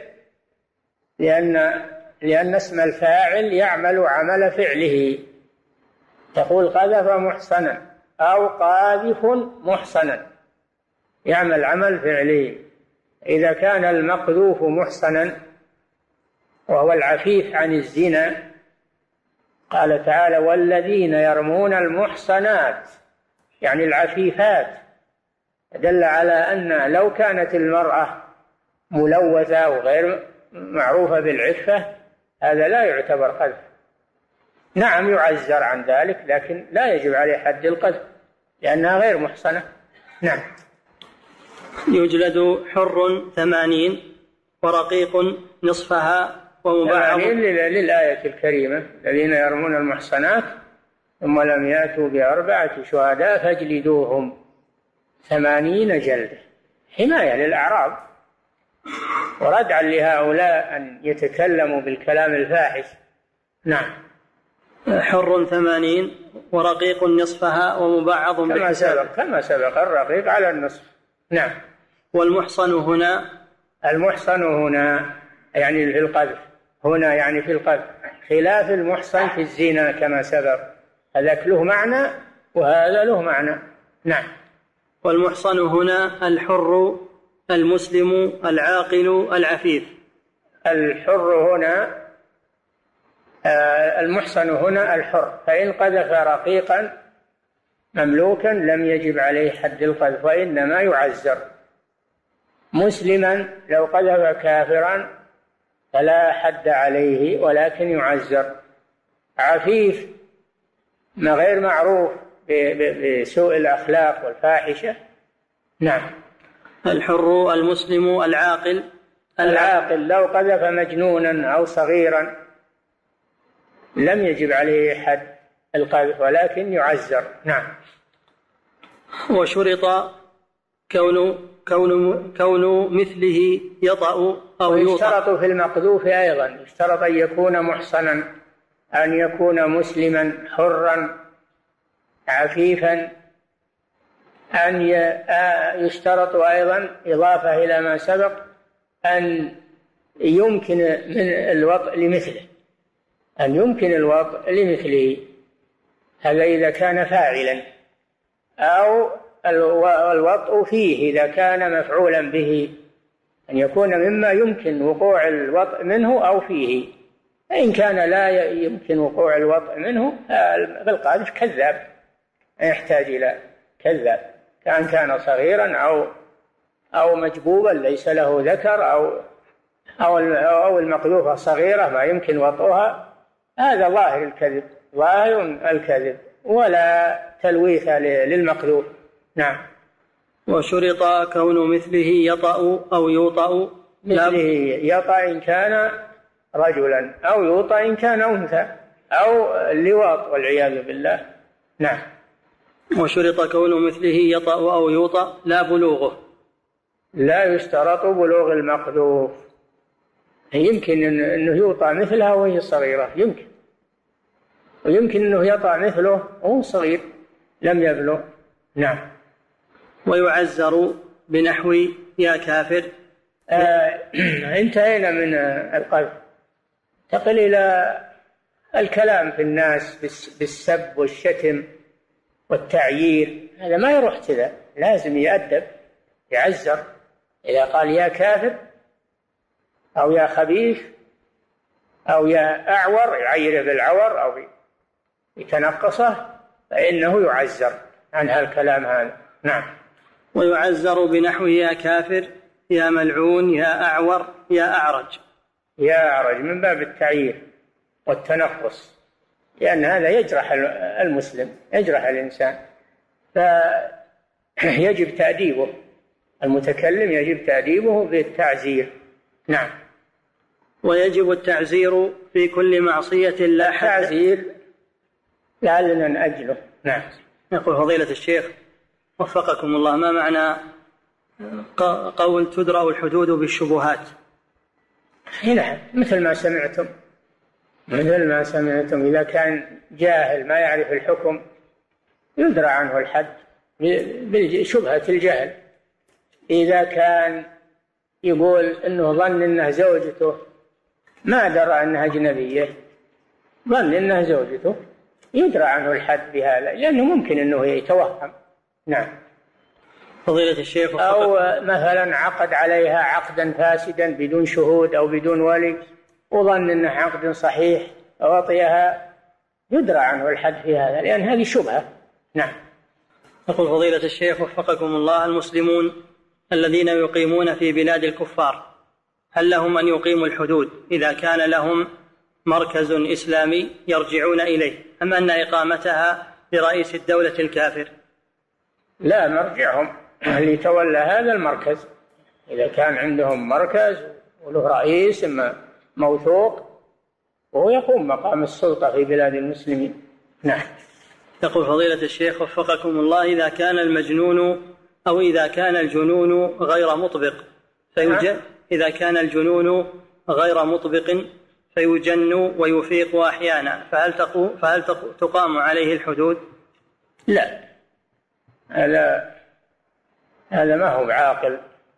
لأن لأن اسم الفاعل يعمل عمل فعله. تقول قذف محصنا أو قاذف محصنا يعمل عمل فعله. إذا كان المقذوف محصنا وهو العفيف عن الزنا قال تعالى والذين يرمون المحصنات يعني العفيفات، دل على أن لو كانت المرأة ملوثة وغير معروفة بالعفة هذا لا يعتبر قذف. نعم يعزر عن ذلك لكن لا يجب عليه حد القذف لأنها غير محصنة. نعم. يجلد حر ثمانين ورقيق نصفها ومبعض. للآية الكريمة الذين يرمون المحصنات ثم لم يأتوا بأربعة شهداء فاجلدوهم ثمانين جلدة حماية للأعراض وردعا لهؤلاء أن يتكلموا بالكلام الفاحش. نعم. حر ثمانين ورقيق نصفها ومبعض كما سبق كما سبق الرقيق على النصف. نعم. والمحصن هنا المحصن هنا يعني في القذف هنا يعني في القذف خلاف المحصن في الزنا كما سبق هذاك له معنى وهذا له معنى. نعم. والمحصن هنا الحر المسلم العاقل العفيف. الحر هنا آه المحصن هنا الحر فإن قذف رقيقا مملوكا لم يجب عليه حد القذف وإنما يعزر. مسلما لو قذف كافرا فلا حد عليه ولكن يعزر. عفيف ما غير معروف بسوء الأخلاق والفاحشة. نعم. الحر المسلم العاقل العاقل لو قذف مجنونا أو صغيرا لم يجب عليه حد القذف ولكن يعزر. نعم. وشرط كون كون كون مثله يطأ أو يشترط في المقذوف أيضا يشترط أن يكون محصنا أن يكون مسلما حرا عفيفا أن يشترط أيضا إضافة إلى ما سبق أن يمكن من الوطء لمثله أن يمكن الوطء لمثله. هذا إذا كان فاعلا أو الوطء فيه إذا كان مفعولا به أن يكون مما يمكن وقوع الوطء منه أو فيه. إن كان لا يمكن وقوع الوطء منه فالقاذف كذاب يحتاج إلى كذاب. كان كان صغيرا أو أو مجبوبا ليس له ذكر أو أو أو المقذوفة صغيرة ما يمكن وطئها، هذا ظاهر الكذب، ظاهر الكذب ولا تلويث للمقذوف. نعم. وشرط كون مثله يطأ أو يوطأ، مثله يطأ إن كان رجلا أو يوطأ إن كان أنثى أو اللواط والعياذ بالله. نعم. وشرط كون مثله يطأ أو يوطأ لا بلوغه، لا يشترط بلوغ المقذوف، يمكن أنه يوطأ مثلها وهي صغيرة، يمكن، ويمكن أنه يطأ مثله وهو صغير لم يبلغ. نعم. ويعزر بنحو يا كافر. آه انتهينا من القذف، انتقل إلى الكلام في الناس بالسب والشتم والتعيير، هذا ما يروح كذا، لازم يأدب يعزر. إذا قال يا كافر أو يا خبيث أو يا أعور يعير بالعور أو يتنقصه فإنه يعزر عن هالكلام هذا. نعم. ويعزر بنحو يا كافر يا ملعون يا أعور يا أعرج. يا أعرج من باب التعيير والتنقص، لأن هذا يجرح المسلم، يجرح الإنسان، فيجب تأديبه، المتكلم يجب تأديبه بالتعزير. نعم. ويجب التعزير في كل معصية لا حد. التعزير لعلنا نأجله. نعم. يقول فضيلة الشيخ وفقكم الله، ما معنى قول تدرأ الحدود بالشبهات؟ نعم، مثل ما سمعتم مثل ما سمعتم إذا كان جاهل ما يعرف الحكم يدرى عنه الحد بشبهة الجهل. إذا كان يقول إنه ظن إنها زوجته ما درى أنها أجنبية، ظن إنها زوجته، يدرى عنه الحد بهذا، لأنه ممكن إنه يتوهم. نعم. فضيلة الشيخ أو مثلا عقد عليها عقدا فاسدا بدون شهود أو بدون ولي وظن أنه عقد صحيح ووطئها، يدرى عنه الحد في هذا، لأن هذه شبهة. نعم. يقول فضيلة الشيخ وفقكم الله، المسلمون الذين يقيمون في بلاد الكفار هل لهم أن يقيموا الحدود إذا كان لهم مركز إسلامي يرجعون إليه، أم أن إقامتها لرئيس الدولة الكافر؟ لا، مرجعهم اللي يتولى هذا المركز، إذا كان عندهم مركز وله رئيس موثوق وهو يقوم مقام السلطة في بلاد المسلمين. نعم. يقول فضيلة الشيخ وفقكم الله، إذا كان المجنون أو إذا كان الجنون غير مطبق فيجن، إذا كان الجنون غير مطبق فيجن ويفيق أحيانا، فهل تقو فهل تقام عليه الحدود؟ لا، هذا هذا ما هو بعاقل،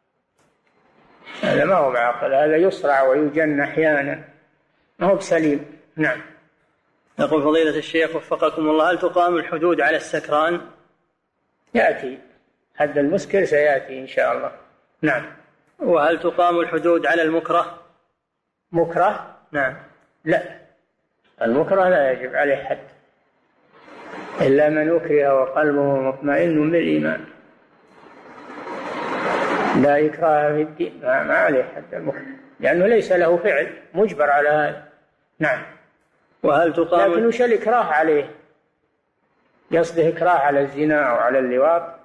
هذا ما هو بعاقل، هذا يصرع ويجن أحيانا، ما هو بسليم. نعم. يقول فضيلة الشيخ وفقكم الله، هل تقام الحدود على السكران؟ يأتي حد المسكر سيأتي إن شاء الله. نعم. وهل تقام الحدود على المكره؟ مكره؟ نعم. لا، المكره لا يجب عليه حد إلا من أكره وقلبه مطمئن بالإيمان، لا إكراه في الدين، ما عليه حد المكره لأنه ليس له فعل مجبر على هذا. نعم. وهل تقام لكن وش الإكراه عليه؟ يصده إكراه على الزنا أو على اللواط.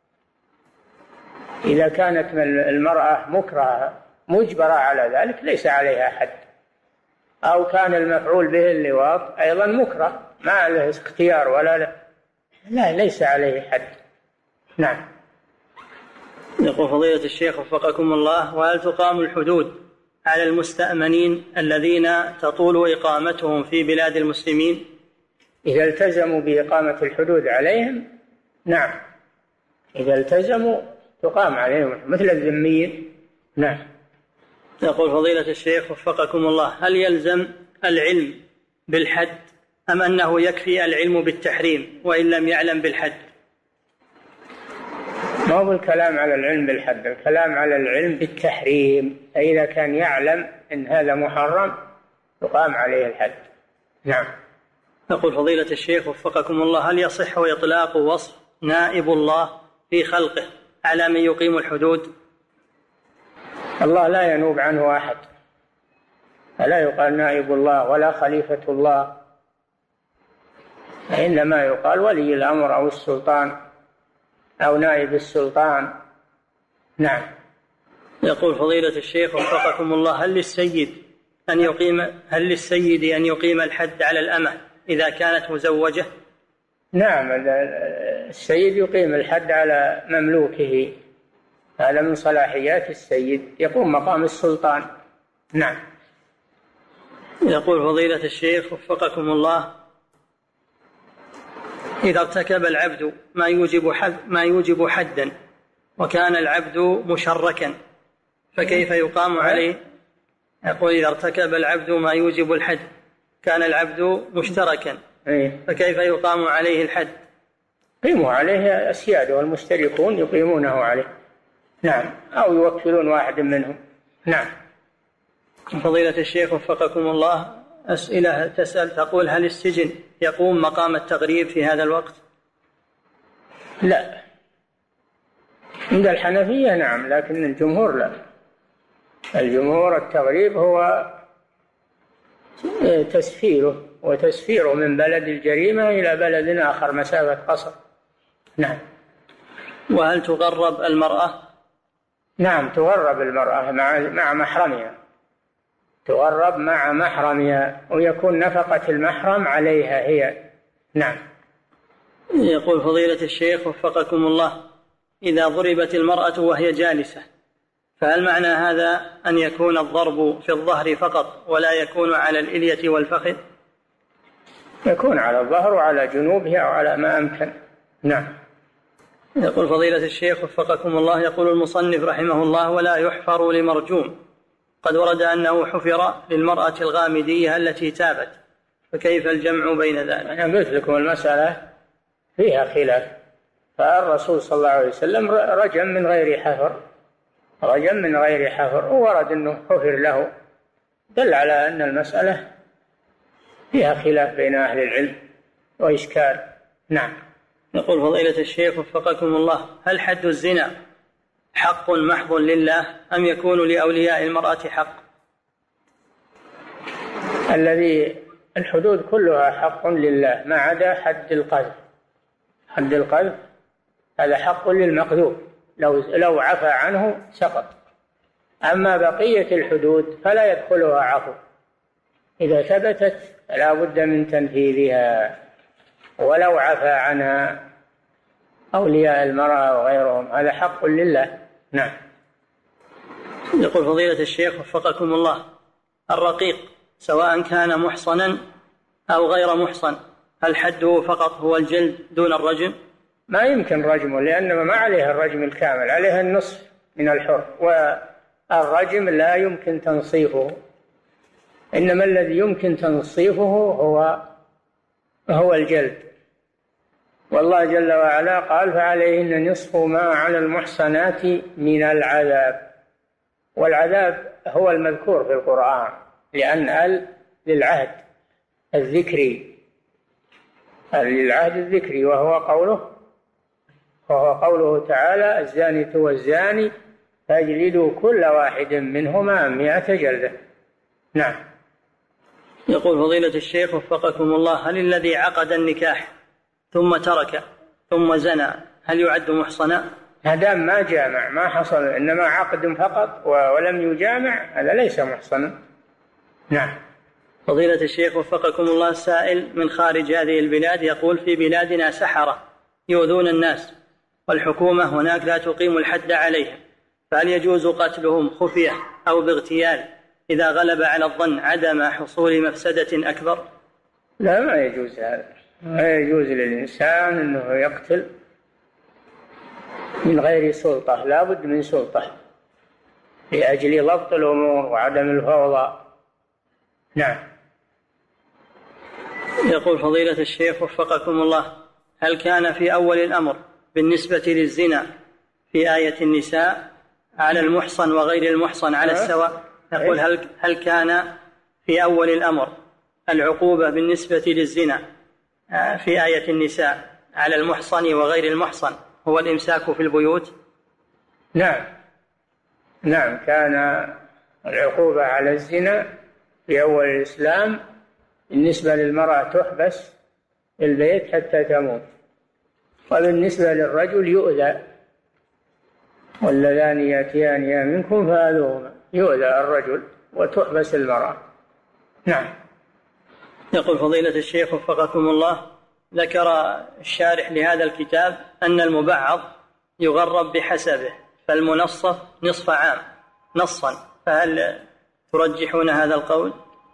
إذا كانت المرأة مكرهة مجبرة على ذلك ليس عليها حد، أو كان المفعول به اللواط أيضا مكره ما له اختيار ولا لا, لا ليس عليه حد. نعم. يقول فضيلة الشيخ وفقكم الله، وهل تقام الحدود على المستأمنين الذين تطول إقامتهم في بلاد المسلمين؟ إذا التزموا بإقامة الحدود عليهم نعم، إذا التزموا تقام عليهم مثل الذميين. نعم. يقول فضيلة الشيخ وفقكم الله، هل يلزم العلم بالحد أم أنه يكفي العلم بالتحريم وإن لم يعلم بالحد؟ ما هو الكلام على العلم بالحد، الكلام على العلم بالتحريم، فإذا كان يعلم أن هذا محرم تقام عليه الحد. نعم. يقول فضيلة الشيخ وفقكم الله، هل يصح إطلاق وصف نائب الله في خلقه على من يقيم الحدود؟ الله لا ينوب عنه أحد، فلا يقال نائب الله ولا خليفة الله، إنما يقال ولي الأمر أو السلطان أو نائب السلطان. نعم. يقول فضيلة الشيخ وفقكم الله، هل للسيد أن يقيم هل للسيد أن يقيم الحد على الأمة إذا كانت مزوجة؟ نعم، السيد يقيم الحد على مملوكه، هذا من صلاحيات السيد، يقوم مقام السلطان. نعم. يقول فضيلة الشيخ وفقكم الله، إذا ارتكب العبد ما يوجب حد ما يوجب حدا وكان العبد مشركا فكيف يقام عليه؟ يقول إذا ارتكب العبد ما يوجب الحد كان العبد مشتركا فكيف يقام عليه الحد؟ يقيموا عليه السيادة والمشتركون يقيمونه عليه. نعم، أو يوكلون واحد منهم. نعم. فضيلة الشيخ وفقكم الله، أسئلة تسأل تقول هل السجن يقوم مقام التغريب في هذا الوقت؟ لا، عند الحنفية نعم، لكن الجمهور لا. الجمهور التغريب هو تسفيره وتسفيره من بلد الجريمة إلى بلد آخر مسافة قصر. نعم. وهل تغرب المرأة؟ نعم، تغرب المرأة مع مع محرمها، تغرب مع محرمها ويكون نفقة المحرم عليها هي. نعم. يقول فضيلة الشيخ وفقكم الله، إذا ضربت المرأة وهي جالسة فهل معنى هذا أن يكون الضرب في الظهر فقط ولا يكون على الإلية والفخذ؟ يكون على الظهر وعلى جنوبها وعلى ما أمكن. نعم. يقول فضيلة الشيخ وفقكم الله، يقول المصنف رحمه الله ولا يحفر لمرجوم، قد ورد أنه حفر للمرأة الغامدية التي تابت، فكيف الجمع بين ذلك؟ أنا قلت لكم المسألة فيها خلاف، فالرسول صلى الله عليه وسلم رجم من غير حفر، رجم من غير حفر، وورد أنه حفر له، دل على أن المسألة فيها خلاف بين أهل العلم وإشكال. نعم. يقول فضيلة الشيخ وفقكم الله، هل حد الزنا حق محض لله أم يكون لأولياء المرأة حق؟ الذي الحدود كلها حق لله ما عدا حد القذف. حد القذف هذا حق للمقذوف، لو لو عفى عنه سقط. أما بقية الحدود فلا يدخلها عفو، إذا ثبتت لا بد من تنفيذها ولو عفى عنها أولياء المرأة وغيرهم، هذا حق لله. نعم. يقول فضيلة الشيخ وفقكم الله، الرقيق سواء كان محصنا أو غير محصن هل حده فقط هو الجلد دون الرجم؟ ما يمكن رجمه، لأنه ما عليه الرجم الكامل، عليه النصف من الحر، والرجم لا يمكن تنصيفه، إنما الذي يمكن تنصيفه هو هو الجلد. والله جل وعلا قال فعليهن نصف ما على المحصنات من العذاب، والعذاب هو المذكور في القرآن، لأن ال للعهد الذكري، للعهد الذكري، وهو قوله وهو قوله تعالى الزانية والزاني فاجلدوا كل واحد منهما مئة جلدة. نعم. يقول فضيلة الشيخ وفقكم الله، هل الذي عقد النكاح ثم ترك ثم زنى هل يعد محصنا؟ هذا ما جامع، ما حصل، إنما عقد فقط ولم يجامع، هذا ليس محصنا. نعم. فضيلة الشيخ وفقكم الله، سائل من خارج هذه البلاد يقول في بلادنا سحرة يؤذون الناس والحكومة هناك لا تقيم الحد عليهم، فهل يجوز قتلهم خفية أو باغتيال إذا غلب على الظن عدم حصول مفسدة أكبر؟ لا، ما يجوز هذا، ما يجوز للإنسان أنه يقتل من غير سلطة، لا بد من سلطة لأجل ضبط الأمور وعدم الفوضى. نعم. يقول فضيلة الشيخ وفقكم الله، هل كان في أول الأمر بالنسبة للزنا في آية النساء على المحصن وغير المحصن على السواء؟ يقول هل هل كان في أول الأمر العقوبة بالنسبة للزنا في آية النساء على المحصن وغير المحصن هو الإمساك في البيوت؟ نعم نعم كان العقوبة على الزنا في أول الإسلام بالنسبة للمرأة تحبس في البيت حتى تموت، وبالنسبة للرجل يؤذى، واللذان يأتيان منكم فآذوهما، يؤذى الرجل وتحبس المرأة. نعم. يقول فضيلة الشيخ وفقكم الله، ذكر الشارح لهذا الكتاب أن المبعض يغرب بحسبه، فالمنصف نصف عام نصا، فهل ترجحون هذا القول؟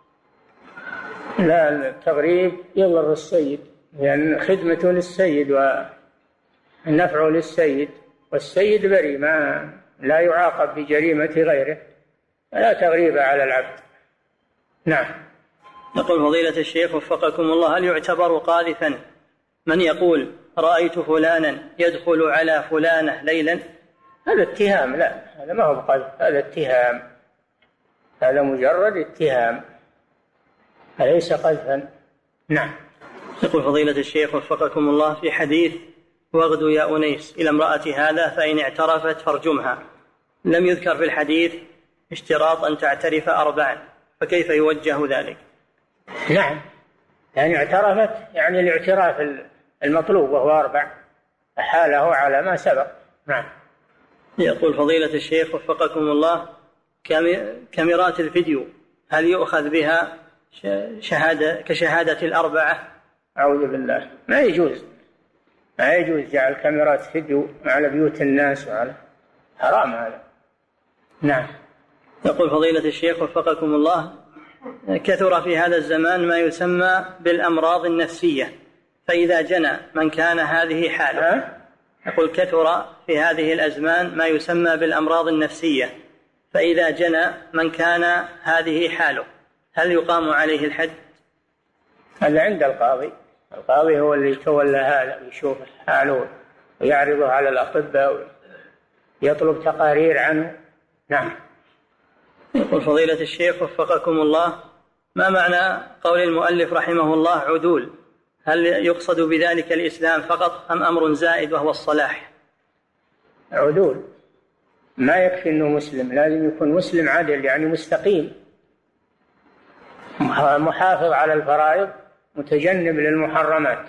لا، التغريب يضر السيد، لأن يعني خدمته للسيد والنفع للسيد، والسيد بريء ما لا يعاقب بجريمة غيره، لا تغريب على العبد. نعم. يقول فضيلة الشيخ وفقكم الله، هل يعتبر قاذفا من يقول رأيت فلانا يدخل على فلانة ليلا؟ هذا اتهام، لا هذا ما هو قذف، هذا اتهام، هذا مجرد اتهام، أليس قذفا. نعم. يقول فضيلة الشيخ وفقكم الله، في حديث واغدوا يا أنيس إلى امرأة هذا فإن اعترفت فارجمها، لم يذكر في الحديث اشتراط أن تعترف أربعا، فكيف يوجه ذلك؟ نعم، يعني اعترفت يعني الاعتراف المطلوب وهو أربع، أحاله على ما سبق. نعم. يقول فضيلة الشيخ وفقكم الله، كاميرات الفيديو هل يؤخذ بها شهادة كشهادة الأربعة؟ أعوذ بالله، ما يجوز، ما يجوز جعل كاميرات فيديو على بيوت الناس، وعلى حرام هذا. نعم. يقول فضيلة الشيخ وفقكم الله، كثر في هذا الزمان ما يسمى بالأمراض النفسية، فإذا جنى من كان هذه حاله. يقول كثر في هذه الأزمان ما يسمى بالأمراض النفسية، فإذا جنى من كان هذه حاله، هل يقام عليه الحد؟ هذا عند القاضي، القاضي هو اللي يتولى هذا، يشوف حاله ويعرضه على الأطباء ويطلب تقارير عنه. نعم. يقول فضيلة الشيخ وفقكم الله، ما معنى قول المؤلف رحمه الله عدول؟ هل يقصد بذلك الإسلام فقط أم أمر زائد وهو الصلاح؟ عدول ما يكفي أنه مسلم، لازم يكون مسلم عدل، يعني مستقيم، محافظ على الفرائض، متجنب للمحرمات،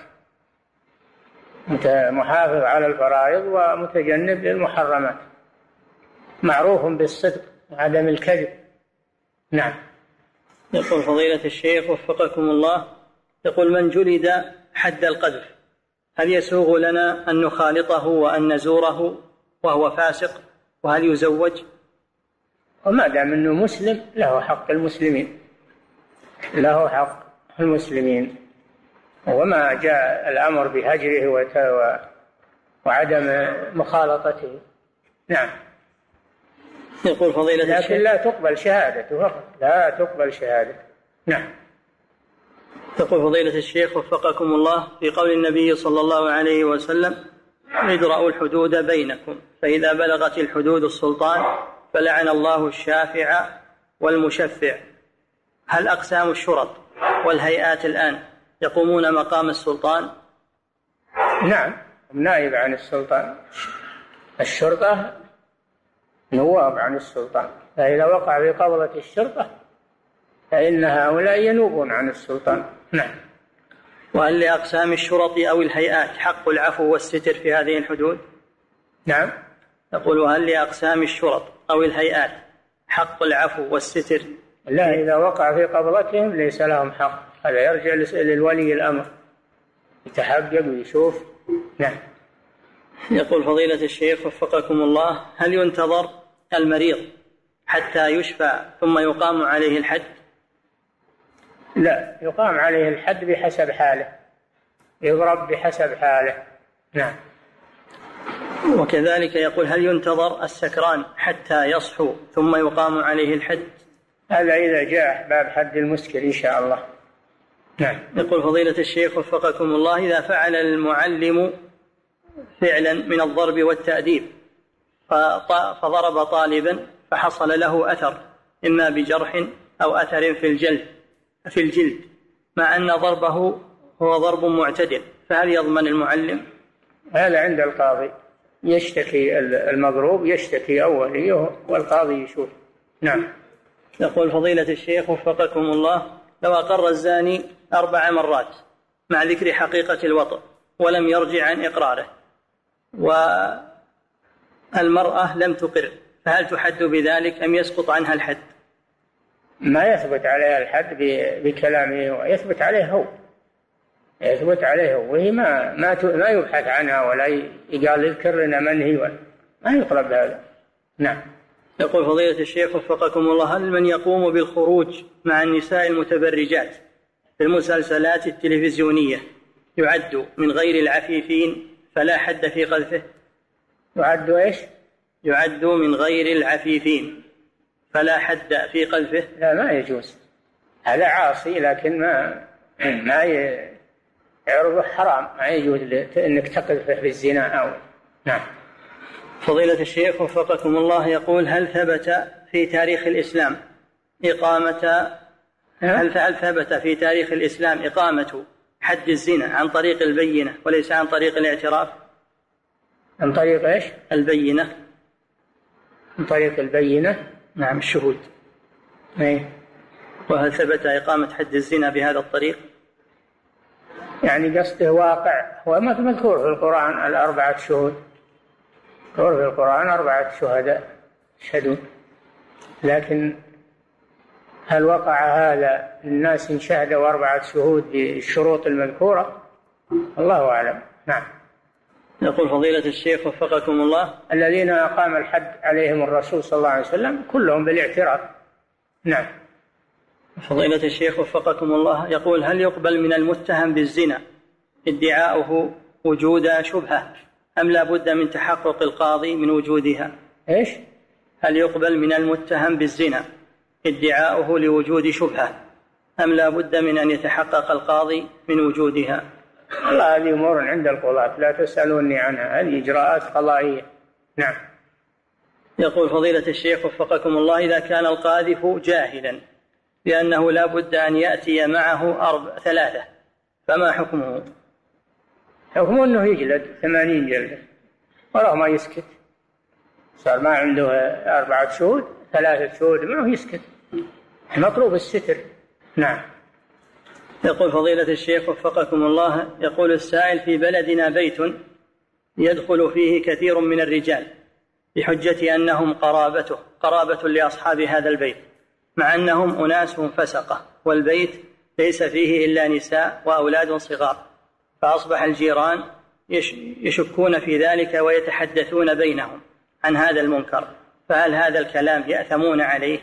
محافظ على الفرائض ومتجنب للمحرمات، معروف بالصدق وعدم الكذب. نعم. يقول فضيلة الشيخ وفقكم الله، يقول من جلد حد القذف هل يسوغ لنا أن نخالطه وأن نزوره وهو فاسق، وهل يزوج؟ وما دام أنه مسلم له حق المسلمين، له حق المسلمين، وما جاء الأمر بهجره وعدم مخالطته. نعم. يقول فضيلة الشيخ، لكن لا تقبل شهادته فقط، لا تقبل شهادته. نعم. يقول فضيلة الشيخ وفقكم الله، في قول النبي صلى الله عليه وسلم ادرأوا الحدود بينكم، فإذا بلغت الحدود السلطان فلعن الله الشافع والمشفع، هل أقسام الشرط والهيئات الآن يقومون مقام السلطان؟ نعم، نائب عن السلطان، الشرطة نواب عن السلطان، فإذا وقع في قبضة الشرطة فإن هؤلاء ينوبون عن السلطان. نعم. وهل لأقسام الشرط أو الهيئات حق العفو والستر في هذه الحدود؟ نعم. يقول وهل لأقسام الشرط أو الهيئات حق العفو والستر؟ لا، إذا وقع في قبضتهم ليس لهم حق، هذا يرجع للولي الأمر يتحقق ويشوف. نعم. يقول فضيلة الشيخ وفقكم الله، هل ينتظر المريض حتى يشفى ثم يقام عليه الحد؟ لا، يقام عليه الحد بحسب حاله، يضرب بحسب حاله. نعم. وكذلك يقول هل ينتظر السكران حتى يصحو ثم يقام عليه الحد؟ هذا إذا جاء باب حد المسكر إن شاء الله. نعم. يقول فضيلة الشيخ وفقكم الله، إذا فعل المعلم فعلا من الضرب والتأديب فضرب طالبا فحصل له أثر إما بجرح أو أثر في الجلد في الجلد مع أن ضربه هو ضرب معتدل، فهل يضمن المعلم؟ هذا عند القاضي، يشتكي المضروب، يشتكي أول والقاضي يشوف. نعم. يقول فضيلة الشيخ وفقكم الله: لو أقر الزاني أربع مرات مع ذكر حقيقة الوطء ولم يرجع عن إقراره، والمرأة لم تقر، فهل تحد بذلك أم يسقط عنها الحد؟ ما يثبت عليها الحد بكلامه، يثبت عليه هو يثبت عليه هو وهي ما ما ما يبحث عنها ولا يقال يذكر لنا من هي، ما يطلب هذا. نعم. يقول فضيلة الشيخ وفقكم الله: هل من يقوم بالخروج مع النساء المتبرجات في المسلسلات التلفزيونية يعد من غير العفيفين فلا حد في قذفه؟ يعد ايش؟ يعد من غير العفيفين فلا حد في قذفه؟ لا، ما يجوز، هذا عاصي، لكن ما ما يعرض حرام، ما يجوز انك تقذفه بالزنا أو. نعم. فضيلة الشيخ وفقكم الله يقول: هل ثبت في تاريخ الإسلام إقامة هل هل ثبت في تاريخ الإسلام إقامة حد الزنا عن طريق البينة وليس عن طريق الاعتراف؟ عن طريق ايش؟ البينة. عن طريق البينة. نعم، الشهود. ايه. وهل ثبت إقامة حد الزنا بهذا الطريق؟ يعني قصده واقع، هو ما مذكور في القرآن الأربعة شهود، مذكور في القرآن أربعة شهداء يشهدون، لكن هل وقع هذا للناس شهدوا أربعة شهود بالشروط المذكورة؟ الله أعلم. نعم. يقول فضيلة الشيخ وفقكم الله: الذين أقام الحد عليهم الرسول صلى الله عليه وسلم كلهم بالاعتراف. نعم. فضيلة الشيخ وفقكم الله يقول: هل يقبل من المتهم بالزنا ادعاؤه وجود شبهة أم لا بد من تحقق القاضي من وجودها؟ إيش؟ هل يقبل من المتهم بالزنا ادعاؤه لوجود شبهة أم لا بد من أن يتحقق القاضي من وجودها؟ الله، هذه أمور عند القضاة لا تسألوني عنها، هذه إجراءات قضائية. نعم. يقول فضيلة الشيخ وفقكم الله: إذا كان القاذف جاهلا بأنه لا بد أن يأتي معه أربع ثلاثة فما حكمه؟ حكمه أنه يجلد ثمانين جلدة وراه ما يسكت، صار ما عنده أربعة شهود ثلاثة شهود معه يسكت، مطلوب الستر. نعم. يقول فضيلة الشيخ وفقكم الله: يقول السائل: في بلدنا بيت يدخل فيه كثير من الرجال بحجة أنهم قرابته قرابة لأصحاب هذا البيت، مع أنهم أناس فسقة، والبيت ليس فيه إلا نساء وأولاد صغار، فأصبح الجيران يشكون في ذلك ويتحدثون بينهم عن هذا المنكر، فهل هذا الكلام يأثمون عليه؟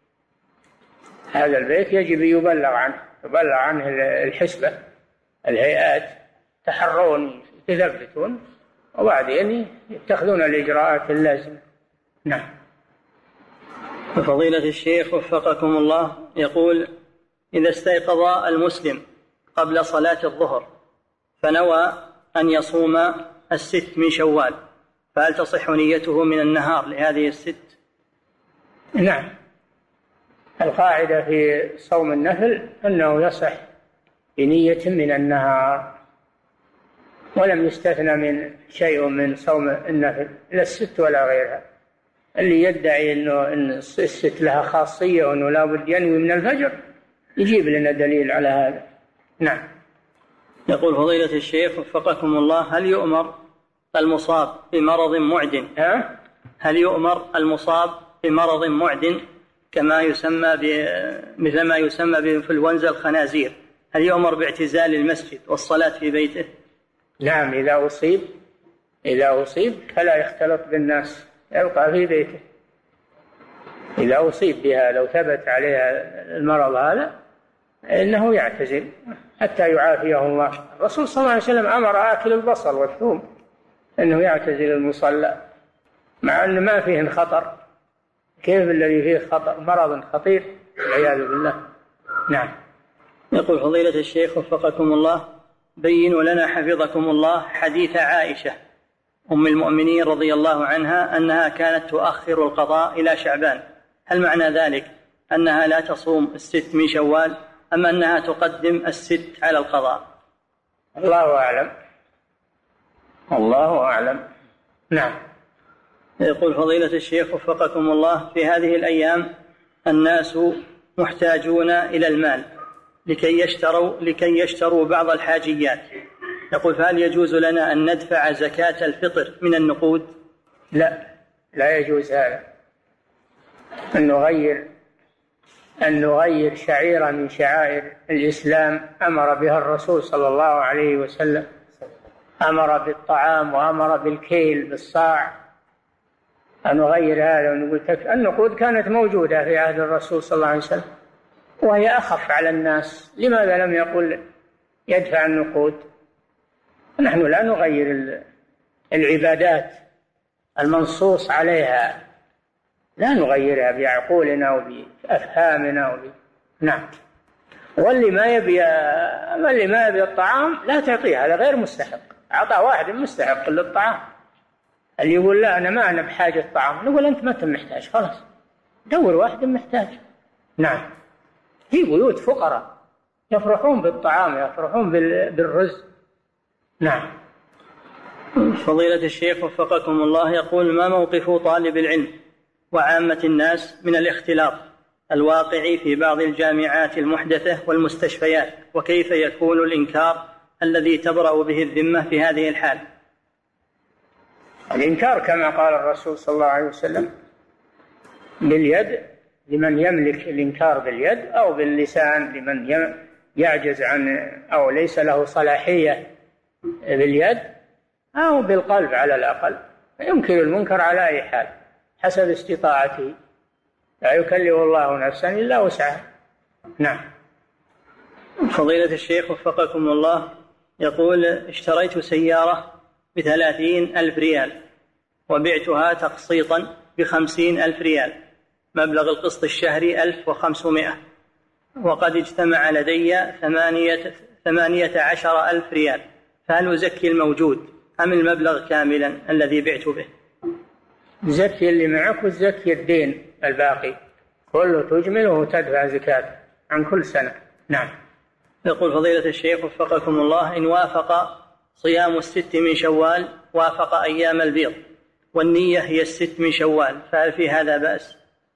هذا البيت يجب يبلغ عنه يبلغ عنه الحسبة، الهيئات تحرون يتثبتون وبعدين يتخذون الإجراءات اللازمة. نعم. فضيلة الشيخ وفقكم الله يقول: إذا استيقظ المسلم قبل صلاة الظهر فنوى أن يصوم الست من شوال، فهل تصح نيته من النهار لهذه الست؟ نعم. القاعدة في صوم النفل أنه يصح بنية من النهار، ولم يستثنى من شيء من صوم النفل لا الست ولا غيرها. اللي يدعي أنه إن الست لها خاصية وأنه لا بد ينوي من الفجر يجيب لنا دليل على هذا. نعم. يقول فضيلة الشيخ وفقكم الله: هل يؤمر المصاب بمرض معد ها؟ هل يؤمر المصاب بمرض معد كما يسمى مثل ما يسمى بإنفلونزا الخنازير، هل يؤمر باعتزال المسجد والصلاة في بيته؟ نعم. إذا أصيب إذا أصيب فلا يختلط بالناس، يبقى في بيته. إذا أصيب بها لو ثبت عليها المرض هذا إنه يعتزل حتى يعافيه الله. الرسول صلى الله عليه وسلم أمر آكل البصل والثوم إنه يعتزل المصلى، مع أن ما فيه خطر. كيف الذي فيه خطر مرض خطير والعياذ بالله. نعم. يقول فضيلة الشيخ وفقكم الله: بينوا لنا حفظكم الله حديث عائشة أم المؤمنين رضي الله عنها أنها كانت تؤخر القضاء إلى شعبان، هل معنى ذلك أنها لا تصوم الست من شوال أم أنها تقدم الست على القضاء؟ الله أعلم. الله أعلم. نعم. يقول فضيلة الشيخ وفقكم الله: في هذه الأيام الناس محتاجون إلى المال لكي يشتروا, لكي يشتروا بعض الحاجيات. يقول: فهل يجوز لنا أن ندفع زكاة الفطر من النقود؟ لا، لا يجوز هذا، أن نغير أن نغير شعيرة من شعائر الإسلام أمر بها الرسول صلى الله عليه وسلم، أمر بالطعام وأمر بالكيل بالصاع، أن نغير هذا ونقول النقود كانت موجودة في عهد الرسول صلى الله عليه وسلم وهي أخف على الناس، لماذا لم يقل يدفع النقود؟ نحن لا نغير العبادات المنصوص عليها، لا نغيرها بعقولنا وبأفهامنا وب... نعم. واللي ما يبي واللي ما يبي الطعام لا تعطيه، هذا غير مستحق. أعطى واحد مستحق للطعام، اللي يقول لا أنا ما أنا بحاجة طعام، نقول أنت ما أنت محتاج، خلاص دور واحد محتاج. نعم. في بيوت فقراء يفرحون بالطعام، يفرحون بالرز. نعم. فضيلة الشيخ وفقكم الله يقول: ما موقف طالب العلم وعامة الناس من الاختلاط الواقع في بعض الجامعات المحدثة والمستشفيات، وكيف يكون الإنكار الذي تبرأ به الذمة في هذه الحال؟ الإنكار كما قال الرسول صلى الله عليه وسلم باليد لمن يملك الإنكار باليد، أو باللسان لمن يعجز عن أو ليس له صلاحية باليد، أو بالقلب على الأقل. ينكر المنكر على أي حال حسب استطاعته، لا يكلف الله نفسا إلا وسعها. نعم. فضيلة الشيخ وفقكم الله يقول: اشتريت سيارة بثلاثين ألف ريال وبعتها تقسيطا بخمسين ألف ريال، مبلغ القسط الشهري ألف وخمسمائة، وقد اجتمع لدي ثمانية, ثمانية عشر ألف ريال، فهل أزكي الموجود أم المبلغ كاملا الذي بعت به؟ زكي اللي معك وزكي الدين الباقي كله تجمله وتدفع زكاة عن كل سنة. نعم. يقول فضيلة الشيخ وفقكم الله: إن وافق صيام الست من شوال وافق أيام البيض والنية هي الست من شوال، فهل في هذا بأس؟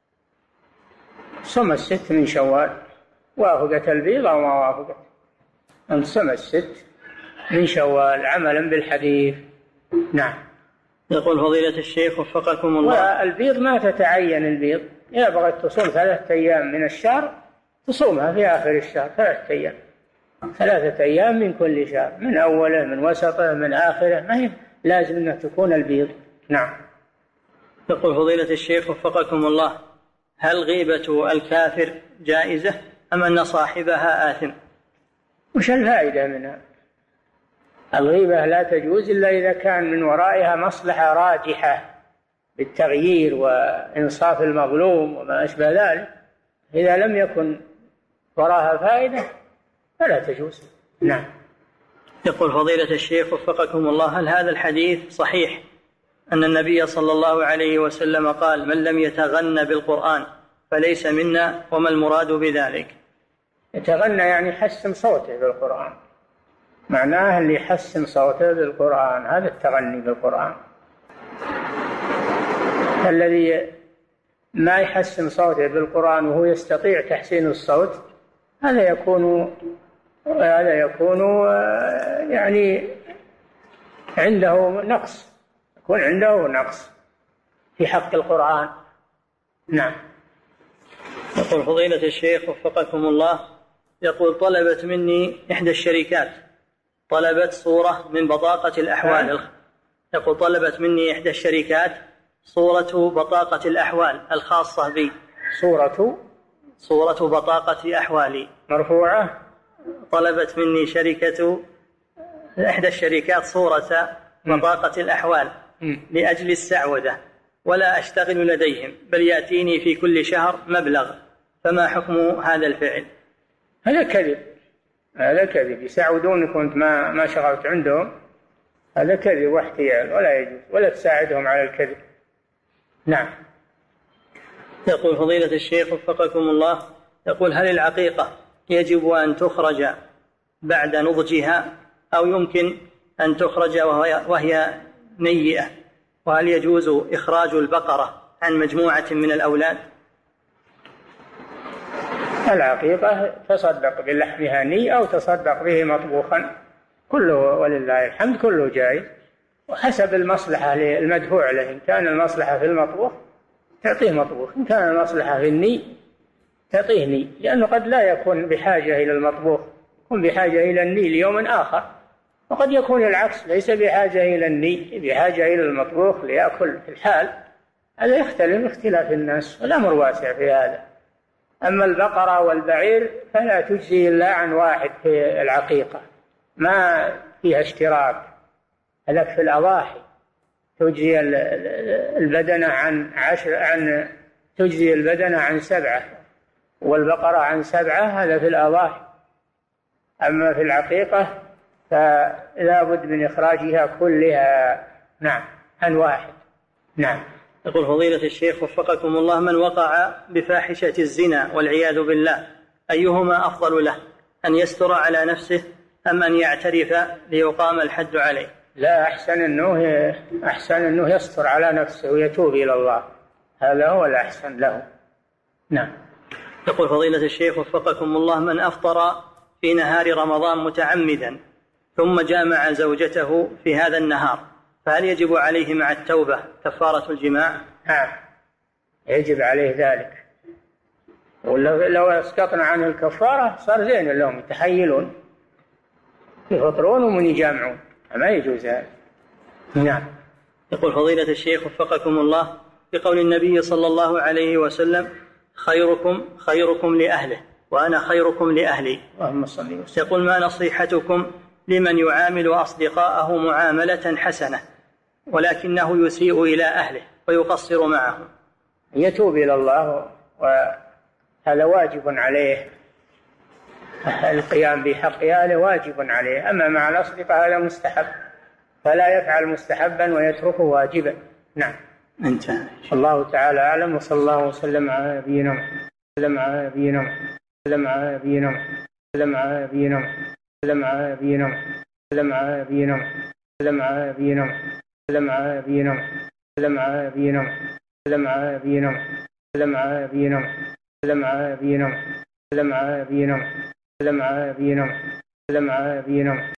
صم الست من شوال، وافقت البيض أو ما وافقت، أن صم الست من شوال عملا بالحديث. نعم. يقول فضيلة الشيخ وفقكم الله: والبيض ما تتعين البيض، إذا بغت تصوم ثلاثة أيام من الشهر تصومها في آخر الشهر، ثلاثة أيام ثلاثة أيام من كل شهر، من أوله من وسطه من آخره، ما هي لازم أنها تكون البيض. نعم. يقول فضيلة الشيخ وفقكم الله: هل غيبة الكافر جائزة أم أن صاحبها آثم؟ وش الفائدة منها؟ الغيبة لا تجوز إلا إذا كان من ورائها مصلحة راجحة بالتغيير وإنصاف المظلوم وما أشبه ذلك. إذا لم يكن وراها فائدة فلا تجوز. نعم. يقول فضيلة الشيخ وفقكم الله: هل هذا الحديث صحيح أن النبي صلى الله عليه وسلم قال: من لم يتغنى بالقرآن فليس منا، وما المراد بذلك؟ يتغنى يعني يحسن صوته بالقرآن، معناه اللي يحسن صوته بالقرآن، هذا التغني بالقرآن. الذي ما يحسن صوته بالقرآن وهو يستطيع تحسين الصوت هذا يكون هذا يكون يعني عنده نقص، يكون عنده نقص في حق القرآن. نعم. يقول فضيلة الشيخ وفقكم الله: يقول طلبت مني إحدى الشركات طلبت صورة من بطاقة الأحوال. يقول طلبت مني إحدى الشركات صورة بطاقة الأحوال الخاصة بي. صورة صورة بطاقة أحوالي مرفوعة. طلبت مني شركة إحدى الشركات صورة بطاقة الأحوال م. لأجل السعودة، ولا أشتغل لديهم بل يأتيني في كل شهر مبلغ، فما حكم هذا الفعل؟ هذا كذب، هذا كذب، يساعدونك وانت ما ما شغلت عندهم، هذا كذب واحتيال ولا يجوز، ولا تساعدهم على الكذب. نعم. يقول فضيلة الشيخ وفقكم الله: يقول هل العقيقة يجب أن تخرج بعد نضجها أو يمكن أن تخرج وهي, وهي نيئة؟ وهل يجوز إخراج البقرة عن مجموعة من الأولاد؟ العقيقة تصدق بلحمها ني أو تصدق به مطبوخا، كله ولله الحمد كله جائز، وحسب المصلحة المدفوع له. إن كان المصلحة في المطبوخ تعطيه مطبوخ، إن كان المصلحة في الني تعطيه ني، لأنه قد لا يكون بحاجة إلى المطبوخ، يكون بحاجة إلى الني ليوم آخر، وقد يكون العكس، ليس بحاجة إلى الني، بحاجة إلى المطبوخ ليأكل في الحال. هذا يختلف اختلاف الناس، والأمر واسع في هذا. أما البقرة والبعير فلا تجزي إلا عن واحد في العقيقة، ما فيها اشتراك. هذاك في الأضاحي تجزي البدنة عن عشر عن تجزي البدنة عن سبعة، والبقرة عن سبعة، هذا في الأضاحي. أما في العقيقة فلا بد من إخراجها كلها، نعم، عن واحد. نعم. يقول فضيلة الشيخ وفقكم الله: من وقع بفاحشة الزنا والعياذ بالله أيهما أفضل له، أن يستر على نفسه أم أن يعترف ليقام الحد عليه؟ لا، أحسن أنه أحسن أنه يستر على نفسه ويتوب إلى الله، هذا هو الأحسن له. نعم. يقول فضيلة الشيخ وفقكم الله: من أفطر في نهار رمضان متعمدا ثم جامع زوجته في هذا النهار، فهل يجب عليه مع التوبة كفارة الجماع؟ نعم، يجب عليه ذلك، ولو لو اسقطنا عنه الكفارة صار زين لهم، يتحيلون يفطرون ومن يجامعون، ما يجوز هذا. نعم. يقول فضيلة الشيخ وفقكم الله: بقول النبي صلى الله عليه وسلم: خيركم خيركم لأهله وأنا خيركم لأهلي. اللهم صل وسلم. يقول: ما نصيحتكم لمن يعامل أصدقاءه معاملة حسنة ولكنه يسيء إلى أهله ويقصر معهم؟ يتوب إلى الله، وهذا واجب عليه، القيام بحق أهله واجب عليه. أما مع الأصدقاء هذا مستحب، فلا يفعل مستحبا ويتركه واجبا. نعم. انتهى. الله تعالى أعلم، وصلى الله وسلم على نبينا محمد وسلم على نبينا محمد وسلم على نبينا محمد وسلم على نبينا محمد وسلم على نبينا محمد وسلم على نبينا محمد وسلم على نبينا محمد وسلم على نبينا محمد وسلم على نبينا محمد وسلم على نبينا محمد وسلم على نبينا محمد وسلم على نبينا محمد وسلم على نبينا محمد وسلم على نبينا محمد وسلم على نبينا محمد